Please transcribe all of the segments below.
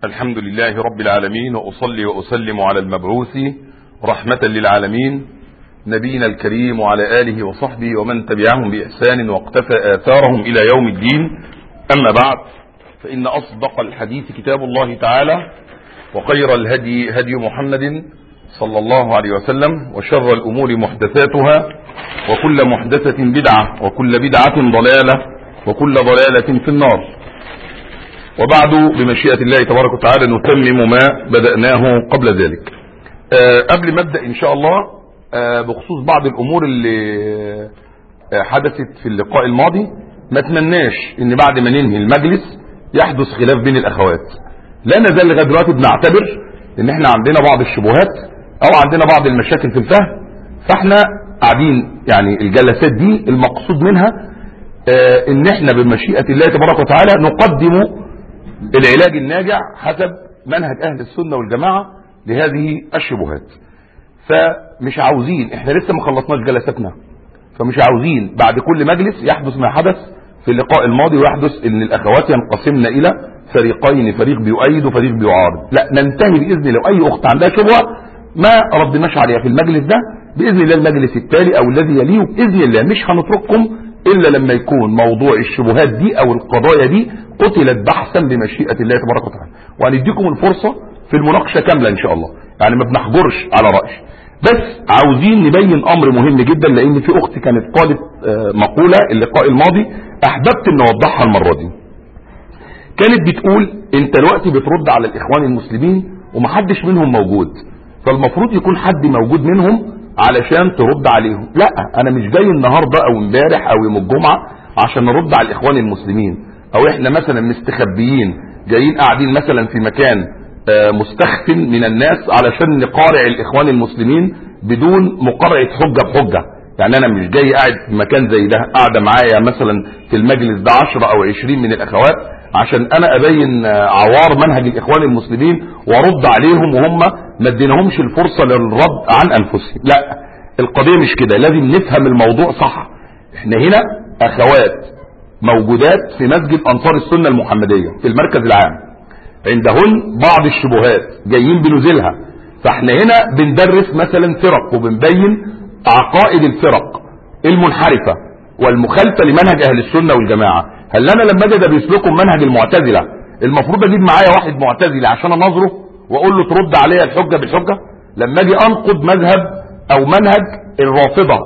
الحمد لله رب العالمين، وأصلي وأسلم على المبعوث رحمة للعالمين نبينا الكريم وعلى آله وصحبه ومن تبعهم بإحسان واقتفى آثارهم إلى يوم الدين. أما بعد، فإن أصدق الحديث كتاب الله تعالى، وخير الهدي هدي محمد صلى الله عليه وسلم، وشر الأمور محدثاتها، وكل محدثة بدعة، وكل بدعة ضلالة، وكل ضلالة في النار. وبعد، بمشيئة الله تبارك وتعالى نتمم ما بدأناه قبل ذلك. قبل ما أبدأ إن شاء الله بخصوص بعض الأمور اللي حدثت في اللقاء الماضي، ما اتمناش إن بعد ما ننهي المجلس يحدث خلاف بين الأخوات. لا نزال لغاية دلوقتي بنعتبر إن احنا عندنا بعض الشبهات أو عندنا بعض المشاكل في الفهم، فاحنا قاعدين يعني الجلسات دي المقصود منها إن احنا بمشيئة الله تبارك وتعالى نقدم العلاج الناجع حسب منهج أهل السنة والجماعة لهذه الشبهات. فمش عاوزين، احنا لسه ما خلصناش جلساتنا، فمش عاوزين بعد كل مجلس يحدث ما حدث في اللقاء الماضي، ويحدث ان الاخوات ينقسمن الى فريقين، فريق بيؤيد وفريق بيعارض. لا، ننتهي باذن الله. اي اخت عندها شبهه ما ردناش عليها في المجلس ده، باذن الله المجلس التالي او الذي يليه باذن الله مش هنترككم الا لما يكون موضوع الشبهات دي او القضايا دي قتلت بحثا بمشيئة الله تبارك وتعالى، وهنديكم الفرصة في المناقشة كاملة ان شاء الله، يعني ما بنحجرش على رأي. بس عاوزين نبين امر مهم جدا، لان في اختي كانت قالت مقولة اللقاء الماضي احببت ان اوضحها المرة دي. كانت بتقول انت دلوقتي بترد على الاخوان المسلمين ومحدش منهم موجود، فالمفروض يكون حد موجود منهم علشان ترد عليهم. لا، انا مش جاي النهاردة او امبارح او يوم الجمعة عشان نرد على الاخوان المسلمين، او احنا مثلا مستخبيين جايين قاعدين مثلا في مكان مستخفن من الناس علشان نقارع الاخوان المسلمين بدون مقارعة حجة بحجة. يعني انا مش جاي قاعد في مكان زي ده قاعدة معايا مثلا في المجلس ده 10 أو 20 من الاخوات عشان انا ابين عوار منهج الاخوان المسلمين وارد عليهم وهم ما اديناهمش الفرصة للرد عن انفسهم. لا، القضية مش كده، لازم نفهم الموضوع صح. احنا هنا اخوات موجودات في مسجد انصار السنة المحمدية في المركز العام، عندهن بعض الشبهات جايين بنزلها، فاحنا هنا بندرس مثلا فرق وبنبين عقائد الفرق المنحرفة والمخالفة لمنهج اهل السنة والجماعة. هل انا لما اجي بيسلكم منهج المعتزلة المفروض اجيب معايا واحد معتزلي عشان اناظره واقول له ترد عليا الحجة بالحجة؟ لما اجي انقد مذهب او منهج الرافضة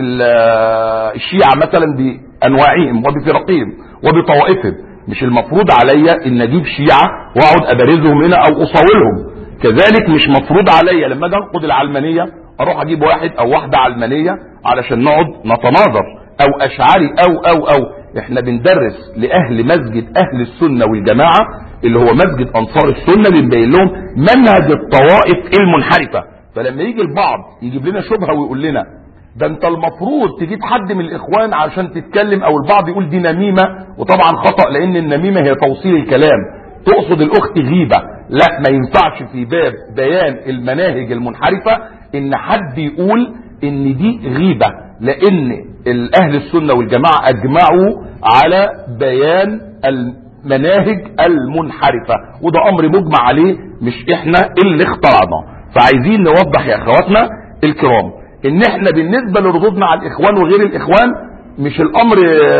الشيعة مثلا بانواعهم وبفرقهم وبطوائفهم، مش المفروض عليا ان اجيب شيعة واقعد ابارزهم هنا او اصاولهم؟ كذلك مش مفروض عليا لما اجي انقد العلمانية اروح اجيب واحد او واحدة علمانية علشان نقعد نتناظر، او اشعري او احنا بندرس لاهل مسجد اهل السنة والجماعة اللي هو مسجد انصار السنة، بنبين لهم منهج الطوائف المنحرفة. فلما يجي البعض يجيب لنا شبهة ويقول لنا ده انت المفروض تجيب حد من الاخوان عشان تتكلم، او البعض يقول دي نميمة، وطبعا خطأ لان النميمة هي توصيل الكلام، تقصد الاخت غيبة. لا، ما ينفعش في باب بيان المناهج المنحرفة ان حد يقول ان دي غيبة، لان الاهل السنة والجماعة اجمعوا على بيان المناهج المنحرفة، وده امر مجمع عليه مش احنا اللي اخترعناه. فعايزين نوضح يا اخواتنا الكرام ان احنا بالنسبة لردودنا على الاخوان وغير الاخوان مش الامر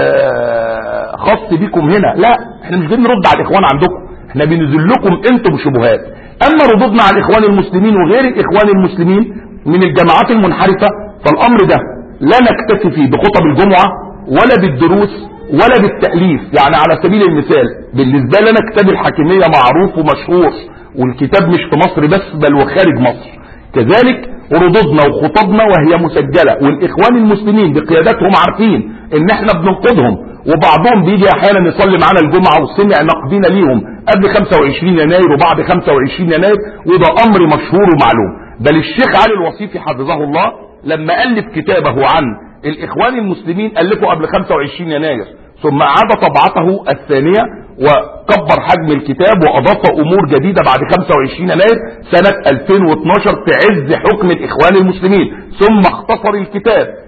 خاص بيكم هنا، لا، احنا مش جايين نرد على الاخوان عندكم، احنا بننزل لكم انتم بشبهات. اما ردودنا على الاخوان المسلمين وغير الاخوان المسلمين من الجماعات المنحرفة، فالامر ده لا نكتفي فيه بخطب الجمعة ولا بالدروس ولا بالتأليف. يعني على سبيل المثال بالنسبة لنا كتاب الحاكمية معروف ومشهور، والكتاب مش في مصر بس بل وخارج مصر. كذلك ردودنا وخطبنا وهي مسجلة، والاخوان المسلمين بقيادتهم عارفين ان احنا بننقضهم، وبعضهم بيجي احيانا يصلي معنا الجمعة وسمع نقدنا ليهم قبل 25 يناير وبعد 25 يناير، وده امر مشهور ومعلوم. بل الشيخ علي الوصيفي حفظه الله لما ألف كتابه عن الاخوان المسلمين ألفه قبل 25 يناير، ثم عاد طبعته الثانية وكبر حجم الكتاب واضاف امور جديدة بعد 25 يناير سنة 2012 في عز حكم الاخوان المسلمين، ثم اختصر الكتاب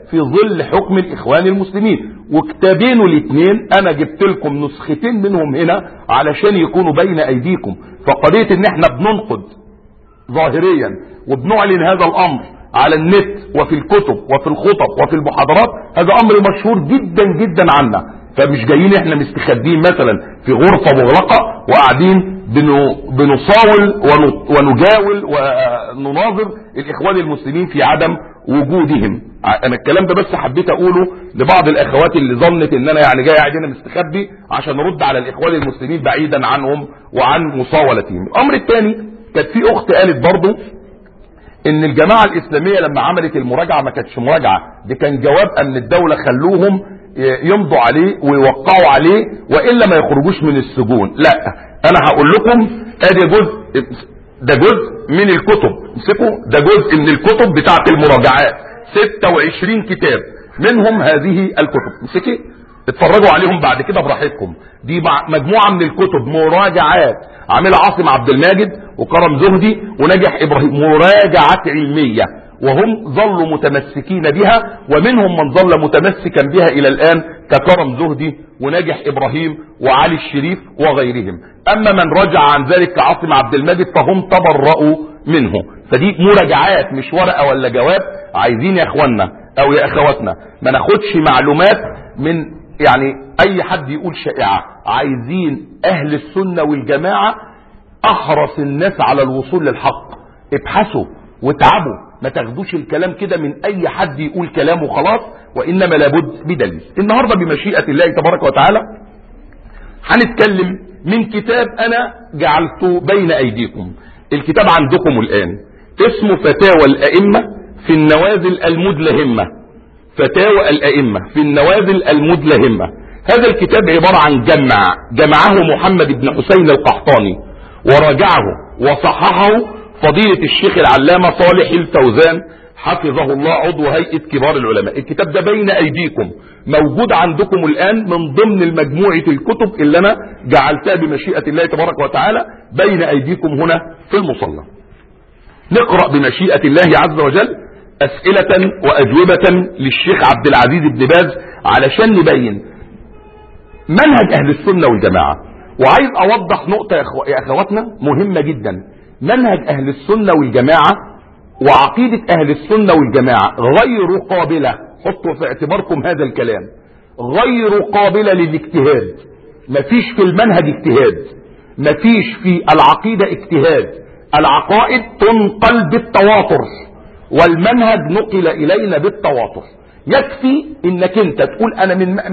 في ظل حكم الاخوان المسلمين. وكتابين الاثنين انا جبت لكم نسختين منهم هنا علشان يكونوا بين ايديكم. فقضية ان احنا بننقد ظاهريا وبنعلن هذا الامر على النت وفي الكتب وفي الخطب وفي المحاضرات، هذا امر مشهور جدا جدا عنا. فمش جايين احنا مستخبين مثلا في غرفة مغلقة وقاعدين بنصاول ونجاول ونناظر الاخوان المسلمين في عدم وجودهم. انا الكلام ده بس حبيت اقوله لبعض الاخوات اللي ظنت ان انا يعني جاي قاعد هنا مستخبي عشان ارد على الاخوان المسلمين بعيدا عنهم وعن مصاولتهم. الامر الثاني، كانت في اخت قالت برضو ان الجماعة الاسلامية لما عملت المراجعة ما كانتش مراجعة، دي كان جواب ان الدولة خلوهم يمضوا عليه ويوقعوا عليه والا ما يخرجوش من السجون. لا، انا هقول لكم ادي جزء، ده جزء من الكتب، امسكوا ده جزء من الكتب بتاعت المراجعات، 26 كتاب منهم هذه الكتب، امسكي اتفرجوا عليهم بعد كده براحتكم. دي مجموعة من الكتب مراجعات عاملها عاصم عبد الماجد وكرم زهدي ونجح ابراهيم، مراجعات علمية، وهم ظلوا متمسكين بها، ومنهم من ظل متمسكا بها الى الان ككرم زهدي ونجح ابراهيم وعلي الشريف وغيرهم. اما من رجع عن ذلك كعاصم عبد الماجد فهم تبرؤوا منه. فدي مراجعات مش ورقة ولا جواب. عايزين يا اخوانا او يا اخواتنا ما ناخدش معلومات من يعني اي حد يقول شائعة. عايزين اهل السنة والجماعة احرص الناس على الوصول للحق، ابحثوا واتعبوا، ما تاخدوش الكلام كده من اي حد يقول كلامه خلاص، وانما لابد بدليل. النهاردة بمشيئة الله تبارك وتعالى هنتكلم من كتاب انا جعلته بين ايديكم. الكتاب عندكم الان اسمه فتاوى الائمة في النوازل المدلهمة، فتاوى الائمة في النوازل المدلهمة. هذا الكتاب عبارة عن جمعه محمد بن حسين القحطاني، وراجعه وصححه فضيلة الشيخ العلامة صالح الفوزان حفظه الله عضو هيئة كبار العلماء. الكتاب ده بين ايديكم موجود عندكم الان من ضمن المجموعة الكتب اللي انا جعلتها بمشيئة الله تبارك وتعالى بين ايديكم هنا في المصلى. نقرأ بمشيئة الله عز وجل اسئلة واجوبة للشيخ عبد العزيز بن باز علشان نبين منهج اهل السنة والجماعة. وعايز اوضح نقطة يا اخواتنا مهمة جدا. منهج اهل السنة والجماعة وعقيدة اهل السنة والجماعة غير قابلة، حطوا في اعتباركم هذا الكلام، غير قابلة للاجتهاد. مفيش في المنهج اجتهاد، مفيش في العقيدة اجتهاد. العقائد تنقل بالتواتر والمنهج نقل الينا بالتواتر. يكفي انك انت تقول انا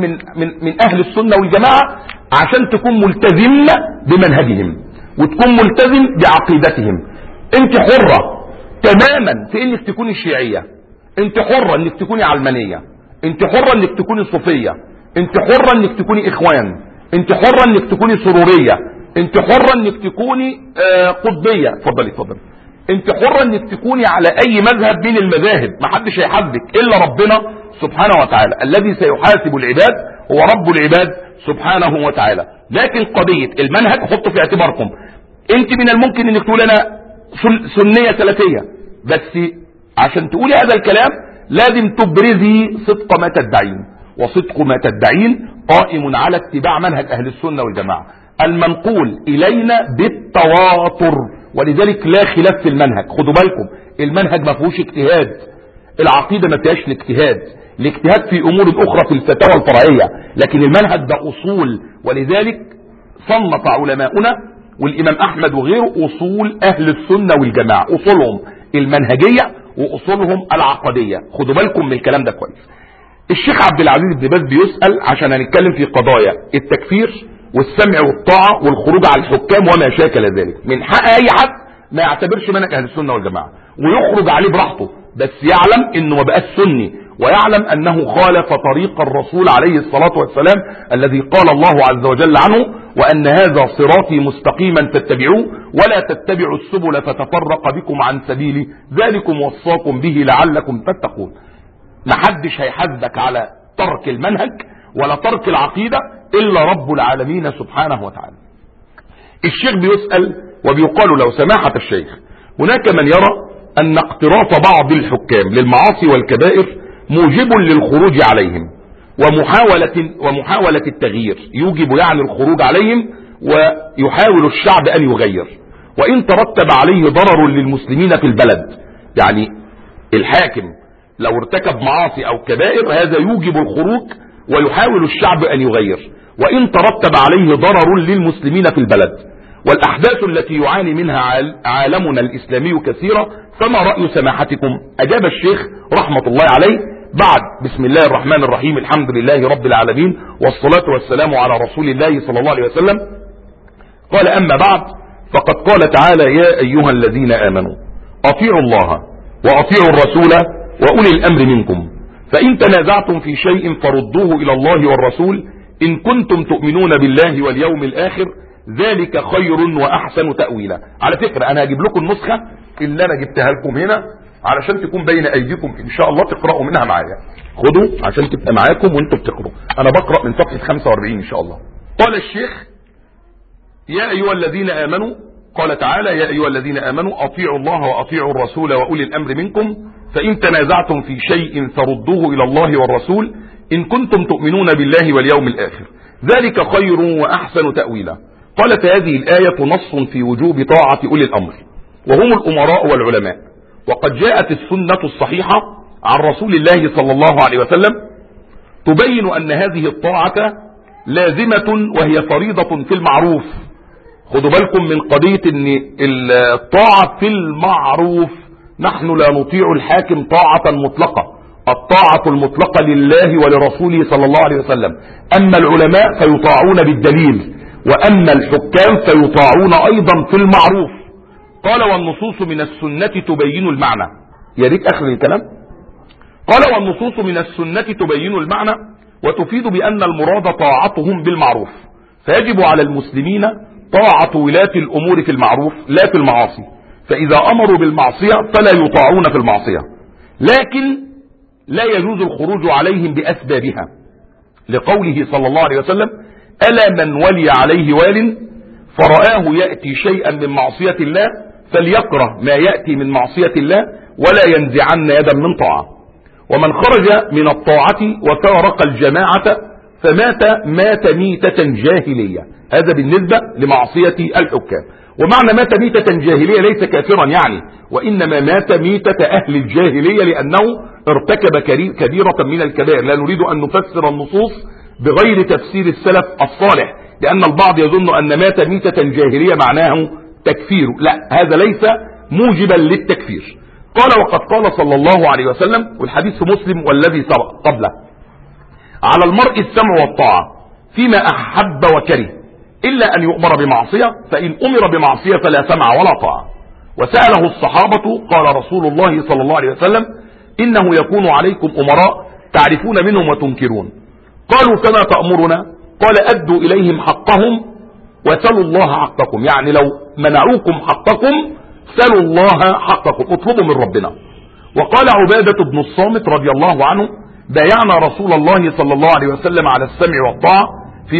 من اهل السنة والجماعة عشان تكون ملتزم بمنهجهم وتكون ملتزم بعقيدتهم. انت حرة تماما في انك تكوني شيعية، انت حرة انك تكوني علمانية، انت حرة انك تكوني صوفية، انت حرة انك تكوني اخوان، انت حرة انك تكوني سرورية، انت حرة انك تكوني قطبية، اتفضلي انت حرة انك تكوني على اي مذهب من المذاهب، محدش هيحاسبك الا ربنا سبحانه وتعالى. الذي سيحاسب العباد هو رب العباد سبحانه وتعالى. لكن قضية المنهج حطوا في اعتباركم. انت من الممكن انك تقول انا سنية سلفية، بس عشان تقولي هذا الكلام لازم تبرزي صدق ما تدعين، وصدق ما تدعين قائم على اتباع منهج اهل السنة والجماعة المنقول الينا بالتواتر. ولذلك لا خلاف في المنهج. خدوا بالكم المنهج ما فيهوش اجتهاد، العقيدة ما فيهاش الاجتهاد، الاجتهاد في امور اخرى في الفتاوى الفرعية، لكن المنهج ده اصول. ولذلك صنف علماؤنا والامام احمد وغيره اصول اهل السنة والجماعة، اصولهم المنهجية واصولهم العقدية. خدوا بالكم من الكلام ده كويس. الشيخ عبد العزيز بن باز بيسأل عشان هنتكلم في قضايا التكفير والسمع والطاعة والخروج على الحكام وما شاكل ذلك. من حق اي حد ما يعتبرش منهج اهل السنة والجماعة ويخرج عليه براحته، بس يعلم انه ما بقاش سني، ويعلم انه خالف طريق الرسول عليه الصلاة والسلام الذي قال الله عز وجل عنه وان هذا صراطي مستقيما فاتبعوه ولا تتبعوا السبل فتفرق بكم عن سبيلي ذلكم وصاكم به لعلكم تتقون. محدش هيحاسبك على ترك المنهج ولا ترك العقيدة الا رب العالمين سبحانه وتعالى. الشيخ بيسأل وبيقال له سماحة الشيخ، هناك من يرى ان اقتراف بعض الحكام للمعاصي والكبائر موجب للخروج عليهم ومحاولة التغيير، يوجب يعني الخروج عليهم ويحاول الشعب أن يغير. وإن ترتب عليه ضرر للمسلمين في البلد، يعني الحاكم لو ارتكب معاصي أو كبائر هذا يوجب الخروج ويحاول الشعب أن يغير. وإن ترتب عليه ضرر للمسلمين في البلد. والأحداث التي يعاني منها عالمنا الإسلامي كثيرة، فما رأي سماحتكم؟ أجاب الشيخ رحمة الله عليه بعد بسم الله الرحمن الرحيم الحمد لله رب العالمين والصلاة والسلام على رسول الله صلى الله عليه وسلم، قال: أما بعد، فقد قال تعالى: يا أيها الذين آمنوا أطيعوا الله وأطيعوا الرسول وأولي الأمر منكم، فإن تنازعتم في شيء فردوه إلى الله والرسول إن كنتم تؤمنون بالله واليوم الآخر، ذلك خير وأحسن تأويلا. على فكرة أنا هجيب لكم النسخة اللي أنا جبتها لكم هنا علشان تكون بين أيديكم إن شاء الله، تقرأوا منها معايا. خدوا عشان تبقى معاكم وانتم بتقرأوا. أنا بقرأ من صفحة 45 إن شاء الله. قال الشيخ: يا أيها الذين آمنوا، قال تعالى: يا أيها الذين آمنوا أطيعوا الله وأطيعوا الرسول وأولي الأمر منكم، فإن تنازعتم في شيء فردوه إلى الله والرسول إن كنتم تؤمنون بالله واليوم الآخر، ذلك خير وأحسن تأويلا. قالت هذه الآية نص في وجوب طاعة أولي الأمر وهم الأمراء والعلماء، وقد جاءت السنة الصحيحة عن رسول الله صلى الله عليه وسلم تبين أن هذه الطاعة لازمة وهي فريضة في المعروف. خدوا بالكم من قضية أن الطاعة في المعروف، نحن لا نطيع الحاكم طاعة مطلقة، الطاعة المطلقة لله ولرسوله صلى الله عليه وسلم. أما العلماء فيطاعون بالدليل، وأما الحكام فيطاعون أيضا في المعروف. قال: والنصوص من السنة تبين المعنى. يا ريت آخر الكلام. قال: والنصوص من السنة تبين المعنى وتفيد بأن المراد طاعتهم بالمعروف، فيجب على المسلمين طاعة ولاة الأمور في المعروف لا في المعاصي، فإذا أمروا بالمعصية فلا يطاعون في المعصية، لكن لا يجوز الخروج عليهم بأسبابها، لقوله صلى الله عليه وسلم: ألا من ولي عليه وال فرآه يأتي شيئا من معصية الله فليكره ما يأتي من معصية الله ولا ينزعن يدا من طاعة. ومن خرج من الطاعة وفارق الجماعة فمات ميتة جاهلية. هذا بالنسبة لمعصية الحكام. ومعنى مات ميتة جاهلية ليس كافرا يعني، وإنما مات ميتة أهل الجاهلية لأنه ارتكب كبيرة من الكبائر. لا نريد أن نفسر النصوص بغير تفسير السلف الصالح، لأن البعض يظن أن مات ميتة جاهلية معناه تكفير. لا، هذا ليس موجبا للتكفير. قال: وقد قال صلى الله عليه وسلم، والحديث مسلم والذي سبق قبله: على المرء السمع والطاعة فيما أحب وكره إلا أن يؤمر بمعصية، فإن أمر بمعصية فلا سمع ولا طاعة. وسأله الصحابة: قال رسول الله صلى الله عليه وسلم: إنه يكون عليكم أمراء تعرفون منهم وتنكرون. قالوا: فما تأمرنا؟ قال: أدوا إليهم حقهم وسلوا الله حقكم. يعني لو منعوكم حقكم سلوا الله حقكم، اطلبوا من ربنا. وقال عبادة بن الصامت رضي الله عنه: بايعنا رسول الله صلى الله عليه وسلم على السمع والطاعة في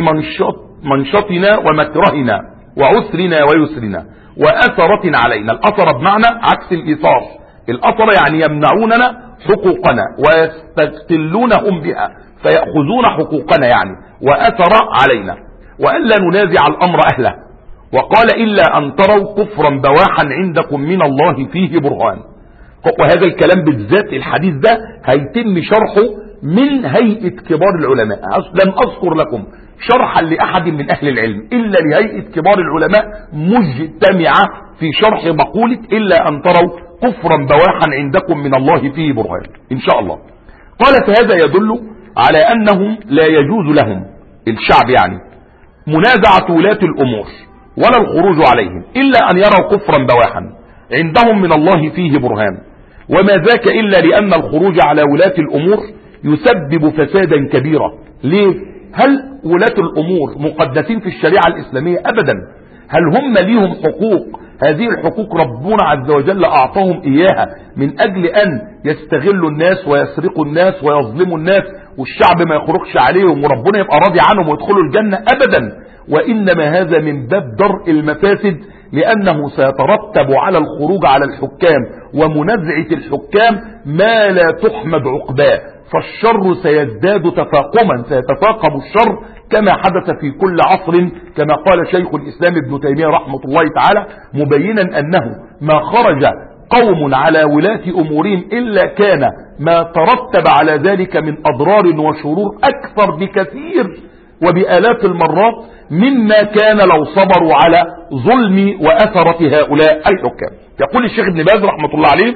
منشطنا ومكرهنا وعسرنا ويسرنا وأثرة علينا. الأثر بمعنى عكس الإيثار. الأثر يعني يمنعوننا حقوقنا ويستقلونهم بها فيأخذون حقوقنا يعني، وأثر علينا، وألا ننازع الأمر أهله. وقال: إلا أن تروا كفرا بواحا عندكم من الله فيه برهان. وهذا الكلام بالذات الحديث ده هيتم شرحه من هيئة كبار العلماء. لم أذكر لكم شرحا لأحد من أهل العلم إلا لهيئة كبار العلماء مجتمعة في شرح مقولة إلا أن تروا كفرا بواحا عندكم من الله فيه برهان إن شاء الله. قالت: هذا يدل على أنهم لا يجوز لهم الشعب يعني منازعة ولاة الأمور ولا الخروج عليهم إلا أن يروا كفرا بواحا عندهم من الله فيه برهان، وما ذاك إلا لأن الخروج على ولاة الأمور يسبب فسادا كبيرا. ليه؟ هل ولاة الأمور مقدسين في الشريعة الإسلامية؟ أبدا. هل هم ليهم حقوق؟ هذه الحقوق ربنا عز وجل أعطاهم إياها من أجل أن يستغلوا الناس ويسرقوا الناس ويظلموا الناس والشعب ما يخرجش عليهم وربنا يبقى راضي عنهم ويدخلوا الجنة؟ أبدا. وإنما هذا من باب درء المفاسد، لأنه سيترتب على الخروج على الحكام ومنازعة الحكام ما لا تحمد عقباه. فالشر سيزداد تفاقما، سيتفاقم الشر كما حدث في كل عصر، كما قال شيخ الإسلام ابن تيمية رحمة الله تعالى، مبينا أنه ما خرج قوم على ولاة أمورهم إلا كان ما ترتب على ذلك من أضرار وشرور أكثر بكثير وبآلاف المرات مما كان لو صبروا على ظلم وأثرة هؤلاء الحكام. يقول الشيخ ابن باز رحمة الله عليه: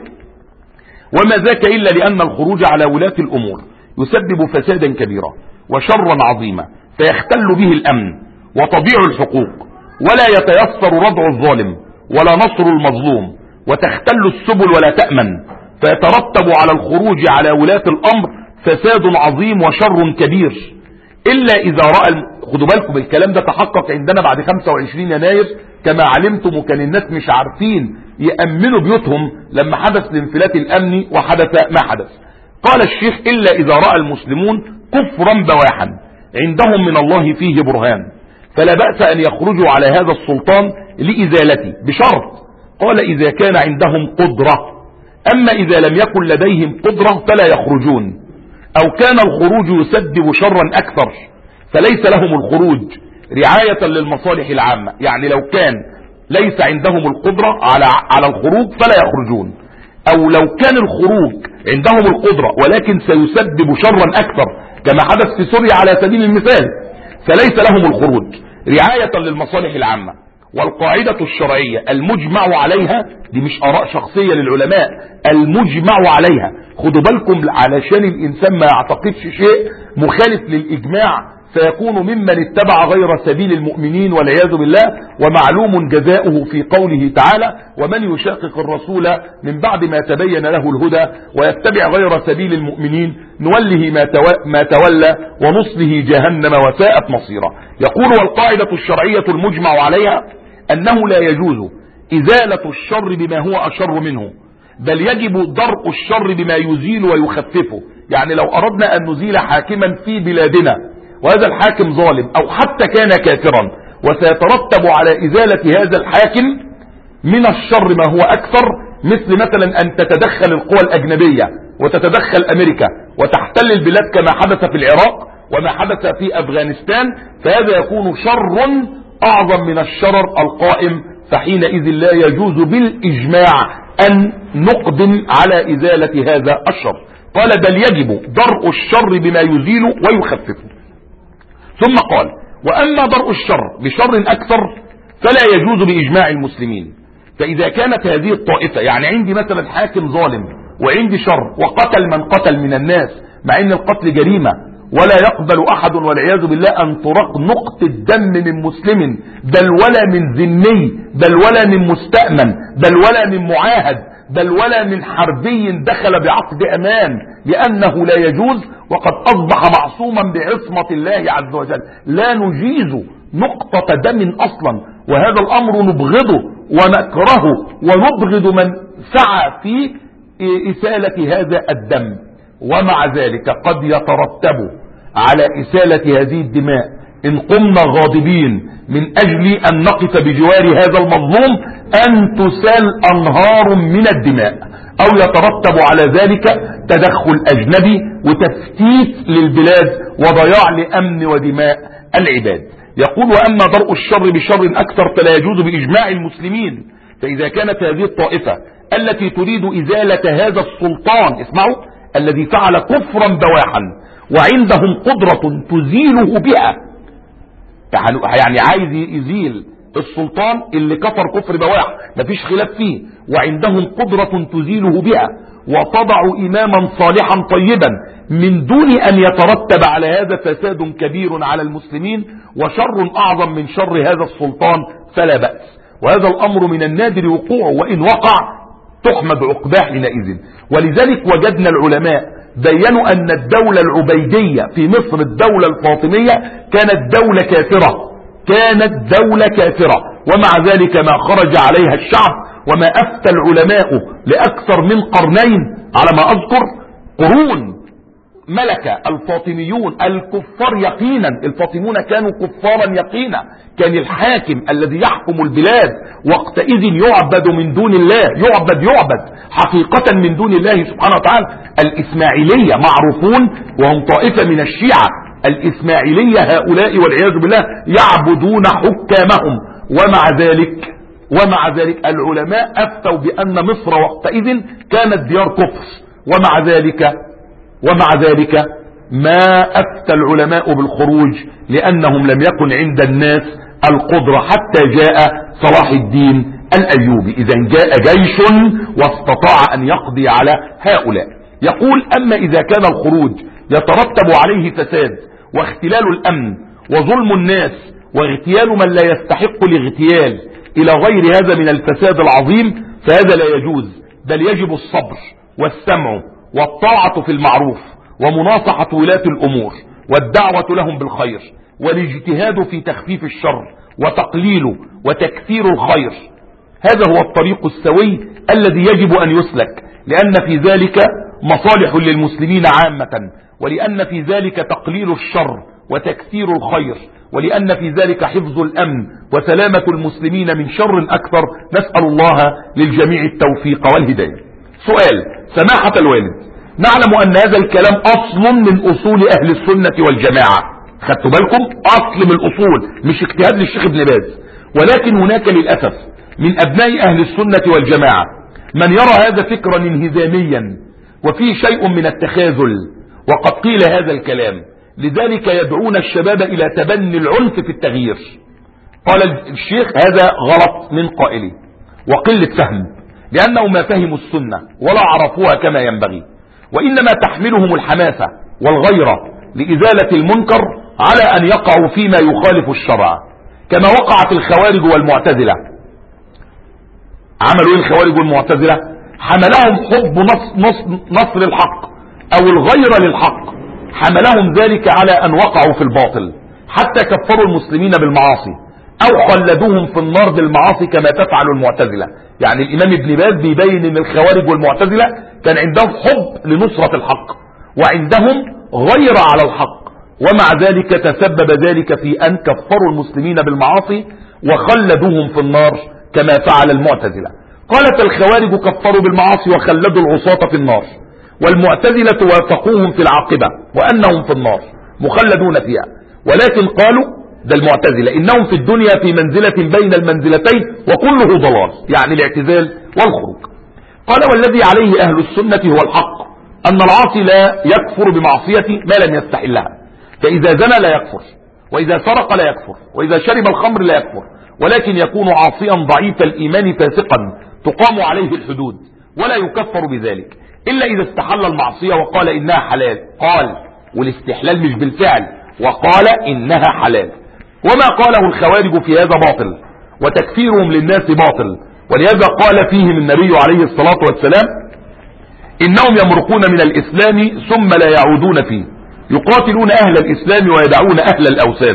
وما ذاك إلا لأن الخروج على ولاة الأمور يسبب فسادا كبيرا وشرا عظيما، فيختل به الأمن وتضيع الحقوق، ولا يتيسر ردع الظالم ولا نصر المظلوم، وتختل السبل ولا تأمن، فيترتب على الخروج على ولاة الأمر فساد عظيم وشر كبير. إلا إذا رأى خدوا بالكم الكلام ده تحقق عندنا بعد 25 يناير كما علمتم، وكان الناس مش عارفين يأمنوا بيوتهم لما حدث الانفلات الأمني وحدث ما حدث. قال الشيخ: إلا إذا رأى المسلمون كفرا بواحا عندهم من الله فيه برهان، فلا بأس أن يخرجوا على هذا السلطان لإزالته بشرط. قال: إذا كان عندهم قدرة، أما إذا لم يكن لديهم قدرة فلا يخرجون، أو كان الخروج يسبب شرا أكثر فليس لهم الخروج رعاية للمصالح العامة. يعني لو كان ليس عندهم القدرة على الخروج فلا يخرجون، أو لو كان الخروج عندهم القدرة ولكن سيسبب شرا أكثر كما حدث في سوريا على سبيل المثال، فليس لهم الخروج رعاية للمصالح العامة. والقاعدة الشرعية المجمع عليها، دي مش آراء شخصية للعلماء، المجمع عليها، خدوا بالكم علشان الإنسان ما يعتقدش شيء مخالف للإجماع فيكون ممن اتبع غير سبيل المؤمنين والعياذ بالله. ومعلوم جزاؤه في قوله تعالى: ومن يشاقق الرسول من بعد ما تبين له الهدى ويتبع غير سبيل المؤمنين نوله ما تولى ونصله جهنم وساءت مصيرا. يقول: والقاعدة الشرعية المجمع عليها أنه لا يجوز إزالة الشر بما هو أشر منه، بل يجب درء الشر بما يزيل ويخففه. يعني لو أردنا أن نزيل حاكما في بلادنا وهذا الحاكم ظالم أو حتى كان كافرا، وسيترتب على إزالة هذا الحاكم من الشر ما هو أكثر، مثل مثلا أن تتدخل القوى الأجنبية وتتدخل أمريكا وتحتل البلاد كما حدث في العراق وما حدث في أفغانستان، فهذا يكون شر أعظم من الشرر القائم، فحينئذ لا يجوز بالإجماع أن نقدم على إزالة هذا الشر. قال: بل يجب درء الشر بما يزيل ويخففه. ثم قال: وأما درء الشر بشر أكثر فلا يجوز بإجماع المسلمين. فإذا كانت هذه الطائفة، يعني عندي مثلا حاكم ظالم وعندي شر وقتل من قتل من الناس، مع ان القتل جريمة ولا يقبل أحد والعياذ بالله أن ترق نقطة دم من مسلم، بل ولا من ذمي، بل ولا من مستأمن، بل ولا من معاهد، بل ولا من حربي دخل بعقد أمان، لأنه لا يجوز، وقد أصبح معصوما بعصمة الله عز وجل. لا نجيز نقطة دم أصلا، وهذا الأمر نبغضه ونكرهه ونبغض من سعى في إسالة هذا الدم. ومع ذلك قد يترتب على إسالة هذه الدماء إن قمنا غاضبين من أجل أن نقف بجوار هذا المظلوم أن تسال أنهار من الدماء، أو يترتب على ذلك تدخل أجنبي وتفتيت للبلاد وضياع لأمن ودماء العباد. يقول: وأما درء الشر بشر أكثر فلا يجوز بإجماع المسلمين. فإذا كانت هذه الطائفة التي تريد إزالة هذا السلطان، اسمعوا، الذي فعل كفرا بواحا وعندهم قدرة تزيله بها، يعني عايز يزيل السلطان اللي كفر كفر بواح مفيش خلاف فيه، وعندهم قدرة تزيله بها وتضع إماما صالحا طيبا من دون أن يترتب على هذا فساد كبير على المسلمين وشر أعظم من شر هذا السلطان، فلا بأس. وهذا الأمر من النادر وقوعه، وإن وقع تحمد عقباه حينئذ. ولذلك وجدنا العلماء بيّنوا أن الدولة العبيدية في مصر، الدولة الفاطمية، كانت دولة كافرة، كانت دولة كافرة، ومع ذلك ما خرج عليها الشعب، وما أفتى العلماء لأكثر من قرنين على ما أذكر، قرون ملك الفاطميون الكفار يقينا، الفاطميون كانوا كفارا يقينا، كان الحاكم الذي يحكم البلاد وقتئذ يعبد من دون الله، يعبد حقيقة من دون الله سبحانه وتعالى. الإسماعيلية معروفون وهم طائفة من الشيعة، الإسماعيلية هؤلاء والعياذ بالله يعبدون حكامهم، ومع ذلك العلماء أفتوا بأن مصر وقتئذ كانت ديار كفر، ومع ذلك ما أفتى العلماء بالخروج، لأنهم لم يكن عند الناس القدرة حتى جاء صلاح الدين الأيوبي. إذا جاء جيش واستطاع أن يقضي على هؤلاء. يقول أما إذا كان الخروج يترتب عليه فساد واختلال الأمن وظلم الناس واغتيال من لا يستحق الاغتيال إلى غير هذا من الفساد العظيم، فهذا لا يجوز، بل يجب الصبر والسمع والطاعة في المعروف ومناصحة ولاة الأمور والدعوة لهم بالخير والاجتهاد في تخفيف الشر وتقليله وتكثير الخير. هذا هو الطريق السوي الذي يجب أن يسلك، لأن في ذلك مصالح للمسلمين عامة، ولأن في ذلك تقليل الشر وتكثير الخير، ولأن في ذلك حفظ الأمن وسلامة المسلمين من شر أكثر. نسأل الله للجميع التوفيق والهداية. سؤال: سماحة الوالد، نعلم أن هذا الكلام أصل من أصول أهل السنة والجماعة، خدتوا بالكم؟ أصل من الأصول، مش اجتهاد للشيخ ابن باز، ولكن هناك للأسف من أبناء أهل السنة والجماعة من يرى هذا فكرا انهزاميا وفيه شيء من التخاذل، وقد قيل هذا الكلام، لذلك يدعون الشباب إلى تبني العنف في التغيير. قال الشيخ: هذا غلط من قائله وقلة فهم، لأنه ما فهموا السنة ولا عرفوها كما ينبغي، وإنما تحملهم الحماسة والغيرة لإزالة المنكر على أن يقعوا فيما يخالف الشرع، كما وقعت الخوارج والمعتزلة. عملوا الخوارج والمعتزلة؟ حملهم حب نصر الحق أو الغيرة للحق، حملهم ذلك على أن وقعوا في الباطل، حتى كفروا المسلمين بالمعاصي أو خلدوهم في النار بالمعاصي كما تفعل المعتزلة. يعني الإمام ابن باز بيبين أن الخوارج والمعتزلة كان عندهم حب لنصرة الحق وعندهم غيرة على الحق، ومع ذلك تسبب ذلك في أن كفروا المسلمين بالمعاصي وخلدوهم في النار كما فعل المعتزلة. قالت الخوارج كفروا بالمعاصي وخلدوا العصاة في النار، والمعتزلة وافقوهم في العاقبة وأنهم في النار مخلدون فيها، ولكن قالوا ده المعتزلة إنهم في الدنيا في منزلة بين المنزلتين وكله ضلال، يعني الاعتزال والخروج. قال: والذي عليه أهل السنة هو الحق، أن العاصي لا يكفر بمعصية ما لم يستحلها، فإذا زنى لا يكفر، وإذا سرق لا يكفر، وإذا شرب الخمر لا يكفر، ولكن يكون عاصيا ضعيف الإيمان فاسقا تقام عليه الحدود ولا يكفر بذلك، إلا إذا استحل المعصية وقال إنها حلال. قال، والاستحلال مش بالفعل، وقال إنها حلال. وما قاله الخوارج في هذا باطل، وتكفيرهم للناس باطل، ولهذا قال فيهم النبي عليه الصلاة والسلام: إنهم يمرقون من الإسلام ثم لا يعودون فيه، يقاتلون أهل الإسلام ويدعون أهل الأوثان.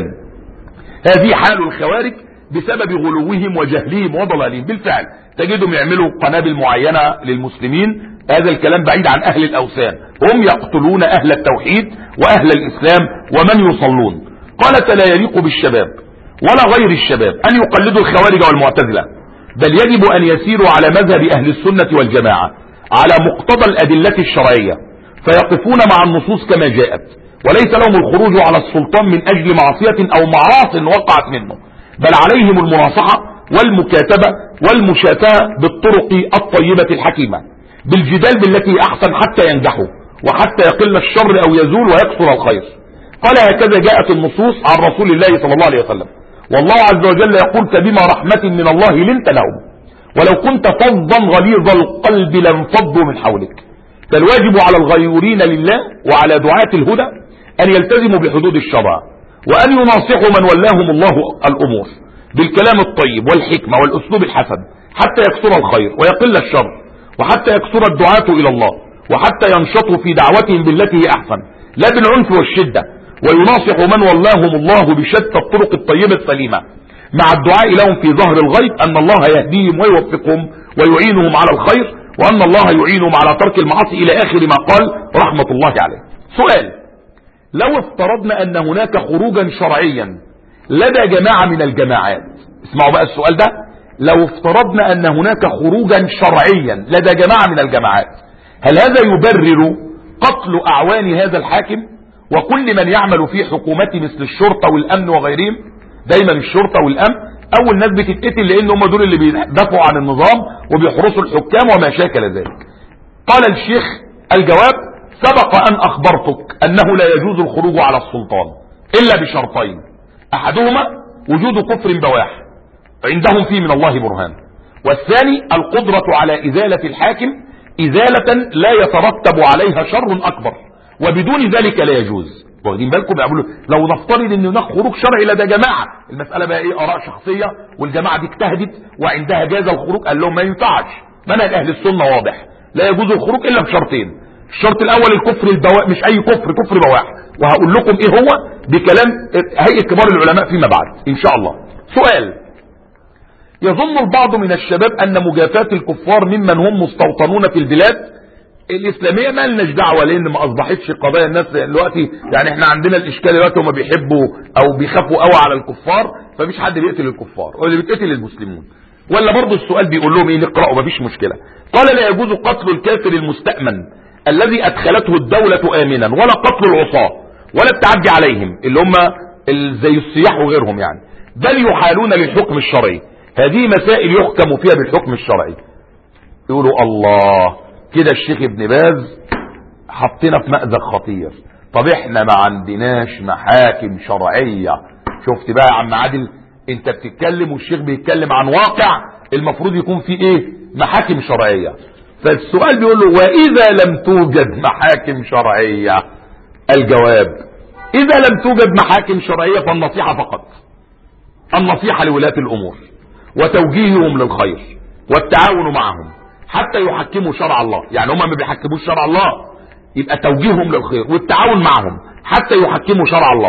هذه حال الخوارج بسبب غلوهم وجهلهم وضلالهم. بالفعل تجدهم يعملوا قنابل معينة للمسلمين، هذا الكلام بعيد عن أهل الأوثان، هم يقتلون أهل التوحيد وأهل الإسلام ومن يصلون. قال: فلا يليق بالشباب ولا غير الشباب أن يقلدوا الخوارج والمعتزلة، بل يجب أن يسيروا على مذهب أهل السنة والجماعة على مقتضى الأدلة الشرعية، فيقفون مع النصوص كما جاءت، وليس لهم الخروج على السلطان من أجل معصية أو معاص وقعت منه، بل عليهم المناصحة والمكاتبة والمشافهة بالطرق الطيبة الحكيمة، بالجدال بالتي أحسن حتى ينجحوا وحتى يقل الشر أو يزول ويكثر الخير. قال: هكذا جاءت النصوص عن رسول الله صلى الله عليه وسلم، والله عز وجل يقول: فبما رحمة من الله لنت لهم ولو كنت فظا غليظ القلب لانفضوا من حولك. فالواجب على الغيورين لله وعلى دعاة الهدى أن يلتزموا بحدود الشرع، وأن يناصحوا من ولاهم الله الأمور بالكلام الطيب والحكمة والأسلوب الحسن، حتى يكثر الخير ويقل الشر، وحتى يكثر الدعاة إلى الله، وحتى ينشطوا في دعوتهم بالتي هي أحسن لا بالعنف والشدة، ويناصح من ولاهم الله بشتى الطرق الطيبة السليمة، مع الدعاء لهم في ظهر الغيب أن الله يهديهم ويوفقهم ويعينهم على الخير، وأن الله يعينهم على ترك المعاصي، إلى آخر ما قال رحمة الله عليه. سؤال: لو افترضنا ان هناك خروجا شرعيا لدى جماعة من الجماعات، اسمعوا بقى السؤال ده، لو افترضنا ان هناك خروجا شرعيا لدى جماعة من الجماعات، هل هذا يبرر قتل اعوان هذا الحاكم وكل من يعمل في حكومته مثل الشرطة والامن وغيرهم؟ دايما الشرطة والامن اول ناس بتتقتل لان هم دول اللي بيدافعوا عن النظام وبيحرسوا الحكام وما شاكل ذلك. قال الشيخ: الجواب: سبق ان اخبرتك انه لا يجوز الخروج على السلطان الا بشرطين: احدهما وجود كفر بواح عندهم فيه من الله برهان، والثاني القدرة على ازالة الحاكم ازالة لا يترتب عليها شر اكبر، وبدون ذلك لا يجوز. واخدين بالكم؟ بيقولوا لو نفترض ان هناك خروج شرعي لدى جماعه، المساله بقى ايه؟ اراء شخصيه، والجماعه دي اجتهدت وعندها جاز الخروج، قال لهم ما ينفعش، منهج اهل السنه واضح، لا يجوز الخروج الا بشرطين: الشرط الاول الكفر البواح، مش اي كفر، كفر بواح، وهقول لكم ايه هو بكلام هيئه كبار العلماء فيما بعد ان شاء الله. سؤال: يظن البعض من الشباب ان مجافاة الكفار ممن هم مستوطنون في البلاد الاسلاميه ما لناش دعوه، لان ما اصبحتش قضايا الناس دلوقتي. يعني احنا عندنا الاشكال دلوقتي هم بيحبوا او بيخافوا قوي على الكفار، فمفيش حد بيقتل الكفار، هو اللي بيتقتل المسلمون. ولا برضه السؤال بيقول لهم ايه؟ نقراه مفيش مشكله. قال: لا يجوز قتل الكافر المستأمن الذي ادخلته الدوله امنا، ولا قتل العصاه، ولا التعدي عليهم اللي هم زي السياح وغيرهم يعني، بل يحالون للحكم الشرعي. هذه مسائل يحكم فيها بالحكم الشرعي. يقولوا الله كده الشيخ ابن باز حطينا في مأزق خطير. طب احنا ما عندناش محاكم شرعية. شفت بقى يا عم عادل، انت بتتكلم والشيخ بيتكلم عن واقع المفروض يكون فيه ايه؟ محاكم شرعية. فالسؤال بيقول له: واذا لم توجد محاكم شرعية؟ الجواب: اذا لم توجد محاكم شرعية فالنصيحة فقط، النصيحة لولاة الامور وتوجيههم للخير والتعاون معهم حتى يحكموا شرع الله. يعني هم ما بيحكموش شرع الله، يبقى توجيههم للخير والتعاون معهم حتى يحكموا شرع الله.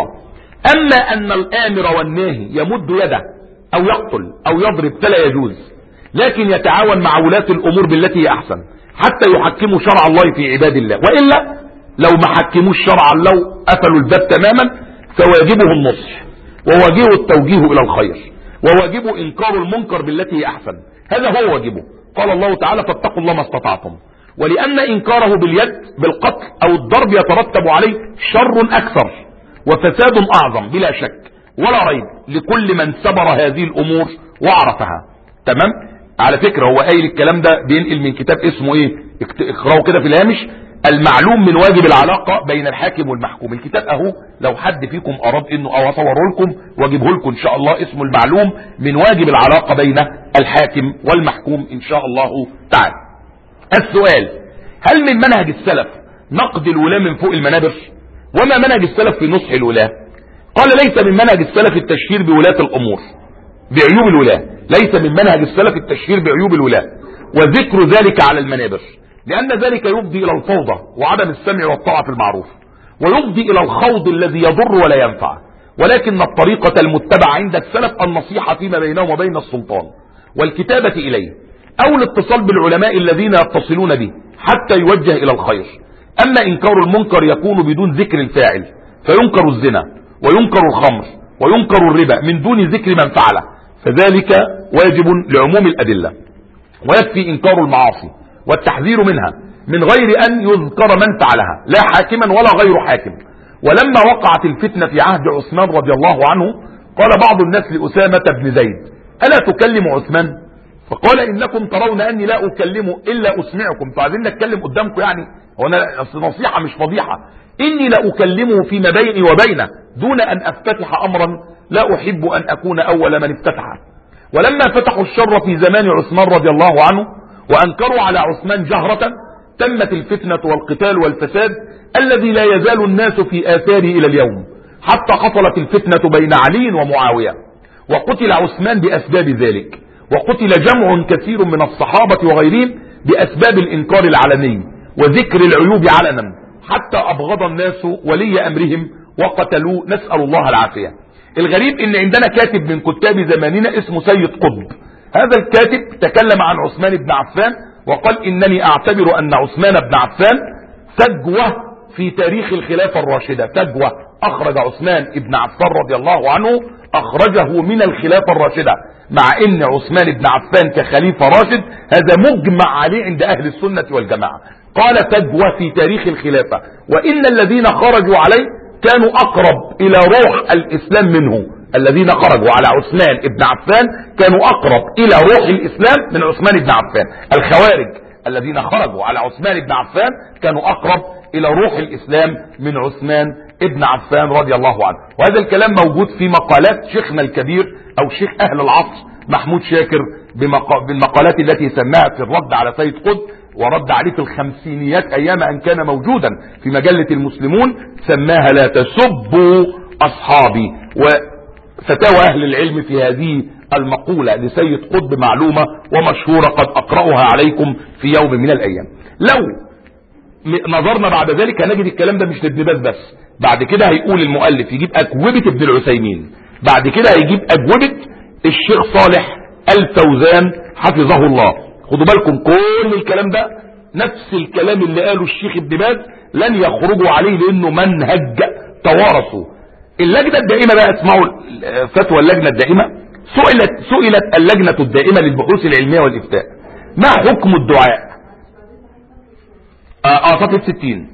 اما ان الامر والناهي يمد يده او يقتل او يضرب فلا يجوز، لكن يتعاون مع ولاة الامور بالتي هي احسن حتى يحكموا شرع الله في عباد الله. والا لو ما حكموش شرع الله قفلوا الباب تماما، فواجبه النصح وواجبه التوجيه الى الخير وواجبه انكار المنكر بالتي هي احسن. هذا هو واجبه. قال الله تعالى: فاتقوا الله ما استطعتم. ولان انكاره باليد بالقتل او الضرب يترتب عليه شر اكثر وفساد اعظم بلا شك ولا ريب لكل من سبر هذه الامور وعرفها. تمام؟ على فكرة هو قايل الكلام ده بينقل من كتاب اسمه ايه؟ اقرأوا كده في الهامش: المعلوم من واجب العلاقة بين الحاكم والمحكوم. الكتاب اهو لو حد فيكم اراد انه او اصوره لكم واجيبه لكم ان شاء الله، اسمه المعلوم من واجب العلاقة بين الحاكم والمحكوم ان شاء الله تعالى. السؤال: هل من منهج السلف نقد الولاة من فوق المنابر؟ وما منهج السلف في نصح الولاة؟ قال: ليس من منهج السلف التشهير بولاة الامور بعيوب الولاة، ليس من منهج السلف التشهير بعيوب الولاة وذكر ذلك على المنابر، لأن ذلك يفضي إلى الفوضى وعدم السمع والطاعة في المعروف، ويفضي إلى الخوض الذي يضر ولا ينفع. ولكن الطريقة المتبعة عند السلف النصيحة فيما بينهم وبين السلطان والكتابة إليه، أو الاتصال بالعلماء الذين يتصلون به حتى يوجه إلى الخير. أما إنكار المنكر يكون بدون ذكر الفاعل، فينكر الزنا وينكر الخمر وينكر الربا من دون ذكر من فعله، فذلك واجب لعموم الأدلة. ويكفي إنكار المعاصي والتحذير منها من غير أن يذكر من فعلها، لا حاكما ولا غير حاكم. ولما وقعت الفتنة في عهد عثمان رضي الله عنه، قال بعض الناس لأسامة بن زيد: ألا تكلم عثمان؟ فقال: إنكم ترون أني لا أكلمه إلا أسمعكم. فعايزين نتكلم قدامكم يعني، هو أنا نصيحة مش فضيحة. إني لا أكلمه فيما بيني وبينه دون أن أفتتح أمرا لا أحب أن أكون أول من افتتحه. ولما فتحوا الشر في زمان عثمان رضي الله عنه وأنكروا على عثمان جهرة، تمت الفتنة والقتال والفساد الذي لا يزال الناس في آثاره إلى اليوم، حتى حصلت الفتنة بين علي ومعاوية، وقتل عثمان بأسباب ذلك، وقتل جمع كثير من الصحابة وغيرهم بأسباب الإنكار العلني وذكر العيوب علنا، حتى أبغض الناس ولي أمرهم وقتلوا، نسأل الله العافية. الغريب ان عندنا كاتب من كتاب زماننا اسمه سيد قطب. هذا الكاتب تكلم عن عثمان بن عفان وقال: انني اعتبر ان عثمان بن عفان فجوة في تاريخ الخلافة الراشدة فتوى اخرج عثمان بن عفان رضي الله عنه، اخرجه من الخلافة الراشدة، مع ان عثمان بن عفان كخليفة راشد هذا مجمع عليه عند اهل السنة والجماعة. قال فتوى في تاريخ الخلافة: وان الذين خرجوا عليه كانوا اقرب الى روح الاسلام منه. الذين خرجوا على عثمان بن عفان كانوا اقرب الى روح الاسلام من عثمان بن عفان. الخوارج الذين خرجوا على عثمان بن عفان كانوا اقرب الى روح الاسلام من عثمان ابن عفان رضي الله عنه. وهذا الكلام موجود في مقالات شيخنا الكبير او شيخ اهل العصر محمود شاكر بالمقالات التي سماها في الرد على سيد قطب، ورد عليه في الخمسينيات ايام ان كان موجودا في مجلة المسلمون، سماها لا تسبوا اصحابي. وفتاوى اهل العلم في هذه المقولة لسيد قطب معلومة ومشهورة، قد اقرأها عليكم في يوم من الايام. لو نظرنا بعد ذلك هنجد الكلام ده مش لابن باز بس، بعد كده هيقول المؤلف يجيب اجوبة ابن العثيمين، بعد كده هيجيب اجوبة الشيخ صالح الفوزان حفظه الله. خدوا بالكم كل الكلام ده نفس الكلام اللي قاله الشيخ ابن باز، لن يخرجوا عليه لانه منهج توارثوا. اللجنة الدائمة بقى، اسمعوا فتوى اللجنة الدائمة. سئلت اللجنة الدائمة للبحوث العلمية والإفتاء: ما حكم الدعاء؟ صفحة 60.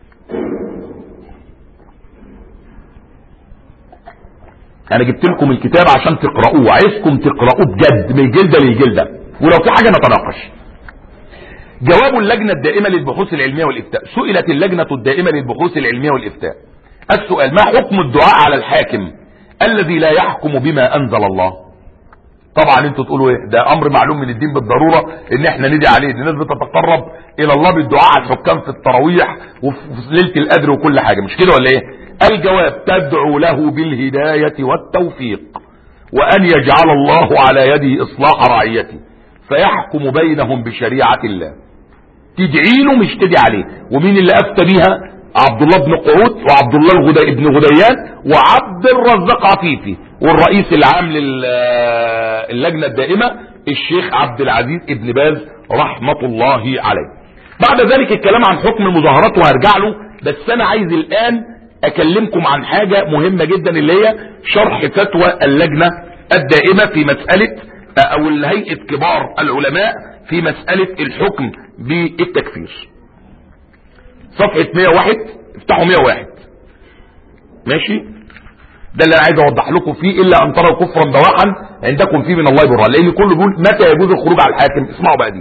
انا جبت لكم الكتاب عشان تقرأوه، عايزكم تقرأوه بجد من الجلدة للجلدة، ولو في حاجة نتناقش. جواب اللجنة الدائمة للبحوث العلمية والإفتاء. سئلت اللجنة الدائمة للبحوث العلمية والإفتاء السؤال: ما حكم الدعاء على الحاكم الذي لا يحكم بما أنزل الله؟ طبعا انتوا تقولوا ايه؟ ده امر معلوم من الدين بالضرورة ان احنا ندعي عليه، الناس بتتقرب الى الله بالدعاء على الحكام في التراويح وفي ليلة القدر وكل حاجة، مش كده ولا ايه؟ الجواب: تدعو له بالهداية والتوفيق، وان يجعل الله على يده اصلاح رعيته فيحكم بينهم بشريعة الله. تدعي له مش تدعي عليه. ومين اللي افتى بيها؟ عبد الله بن قعود وعبد الله بن غديان وعبد الرزاق عفيفي، والرئيس العام للجنة الدائمة الشيخ عبد العزيز ابن باز رحمة الله عليه. بعد ذلك الكلام عن حكم المظاهرات وهرجع له، بس انا عايز الان اكلمكم عن حاجة مهمة جدا اللي هي شرح فتوى اللجنة الدائمة في مسألة او هيئة كبار العلماء في مسألة الحكم بالتكفير. صفحة 101، افتحوا 101. ماشي، ده اللي انا عايز اوضح لكم فيه: الا ان تروا كفرا بواحا عندكم فيه من الله برهان. لان كله بيقول متى يجوز الخروج على الحاكم. اسمعوا بقى دي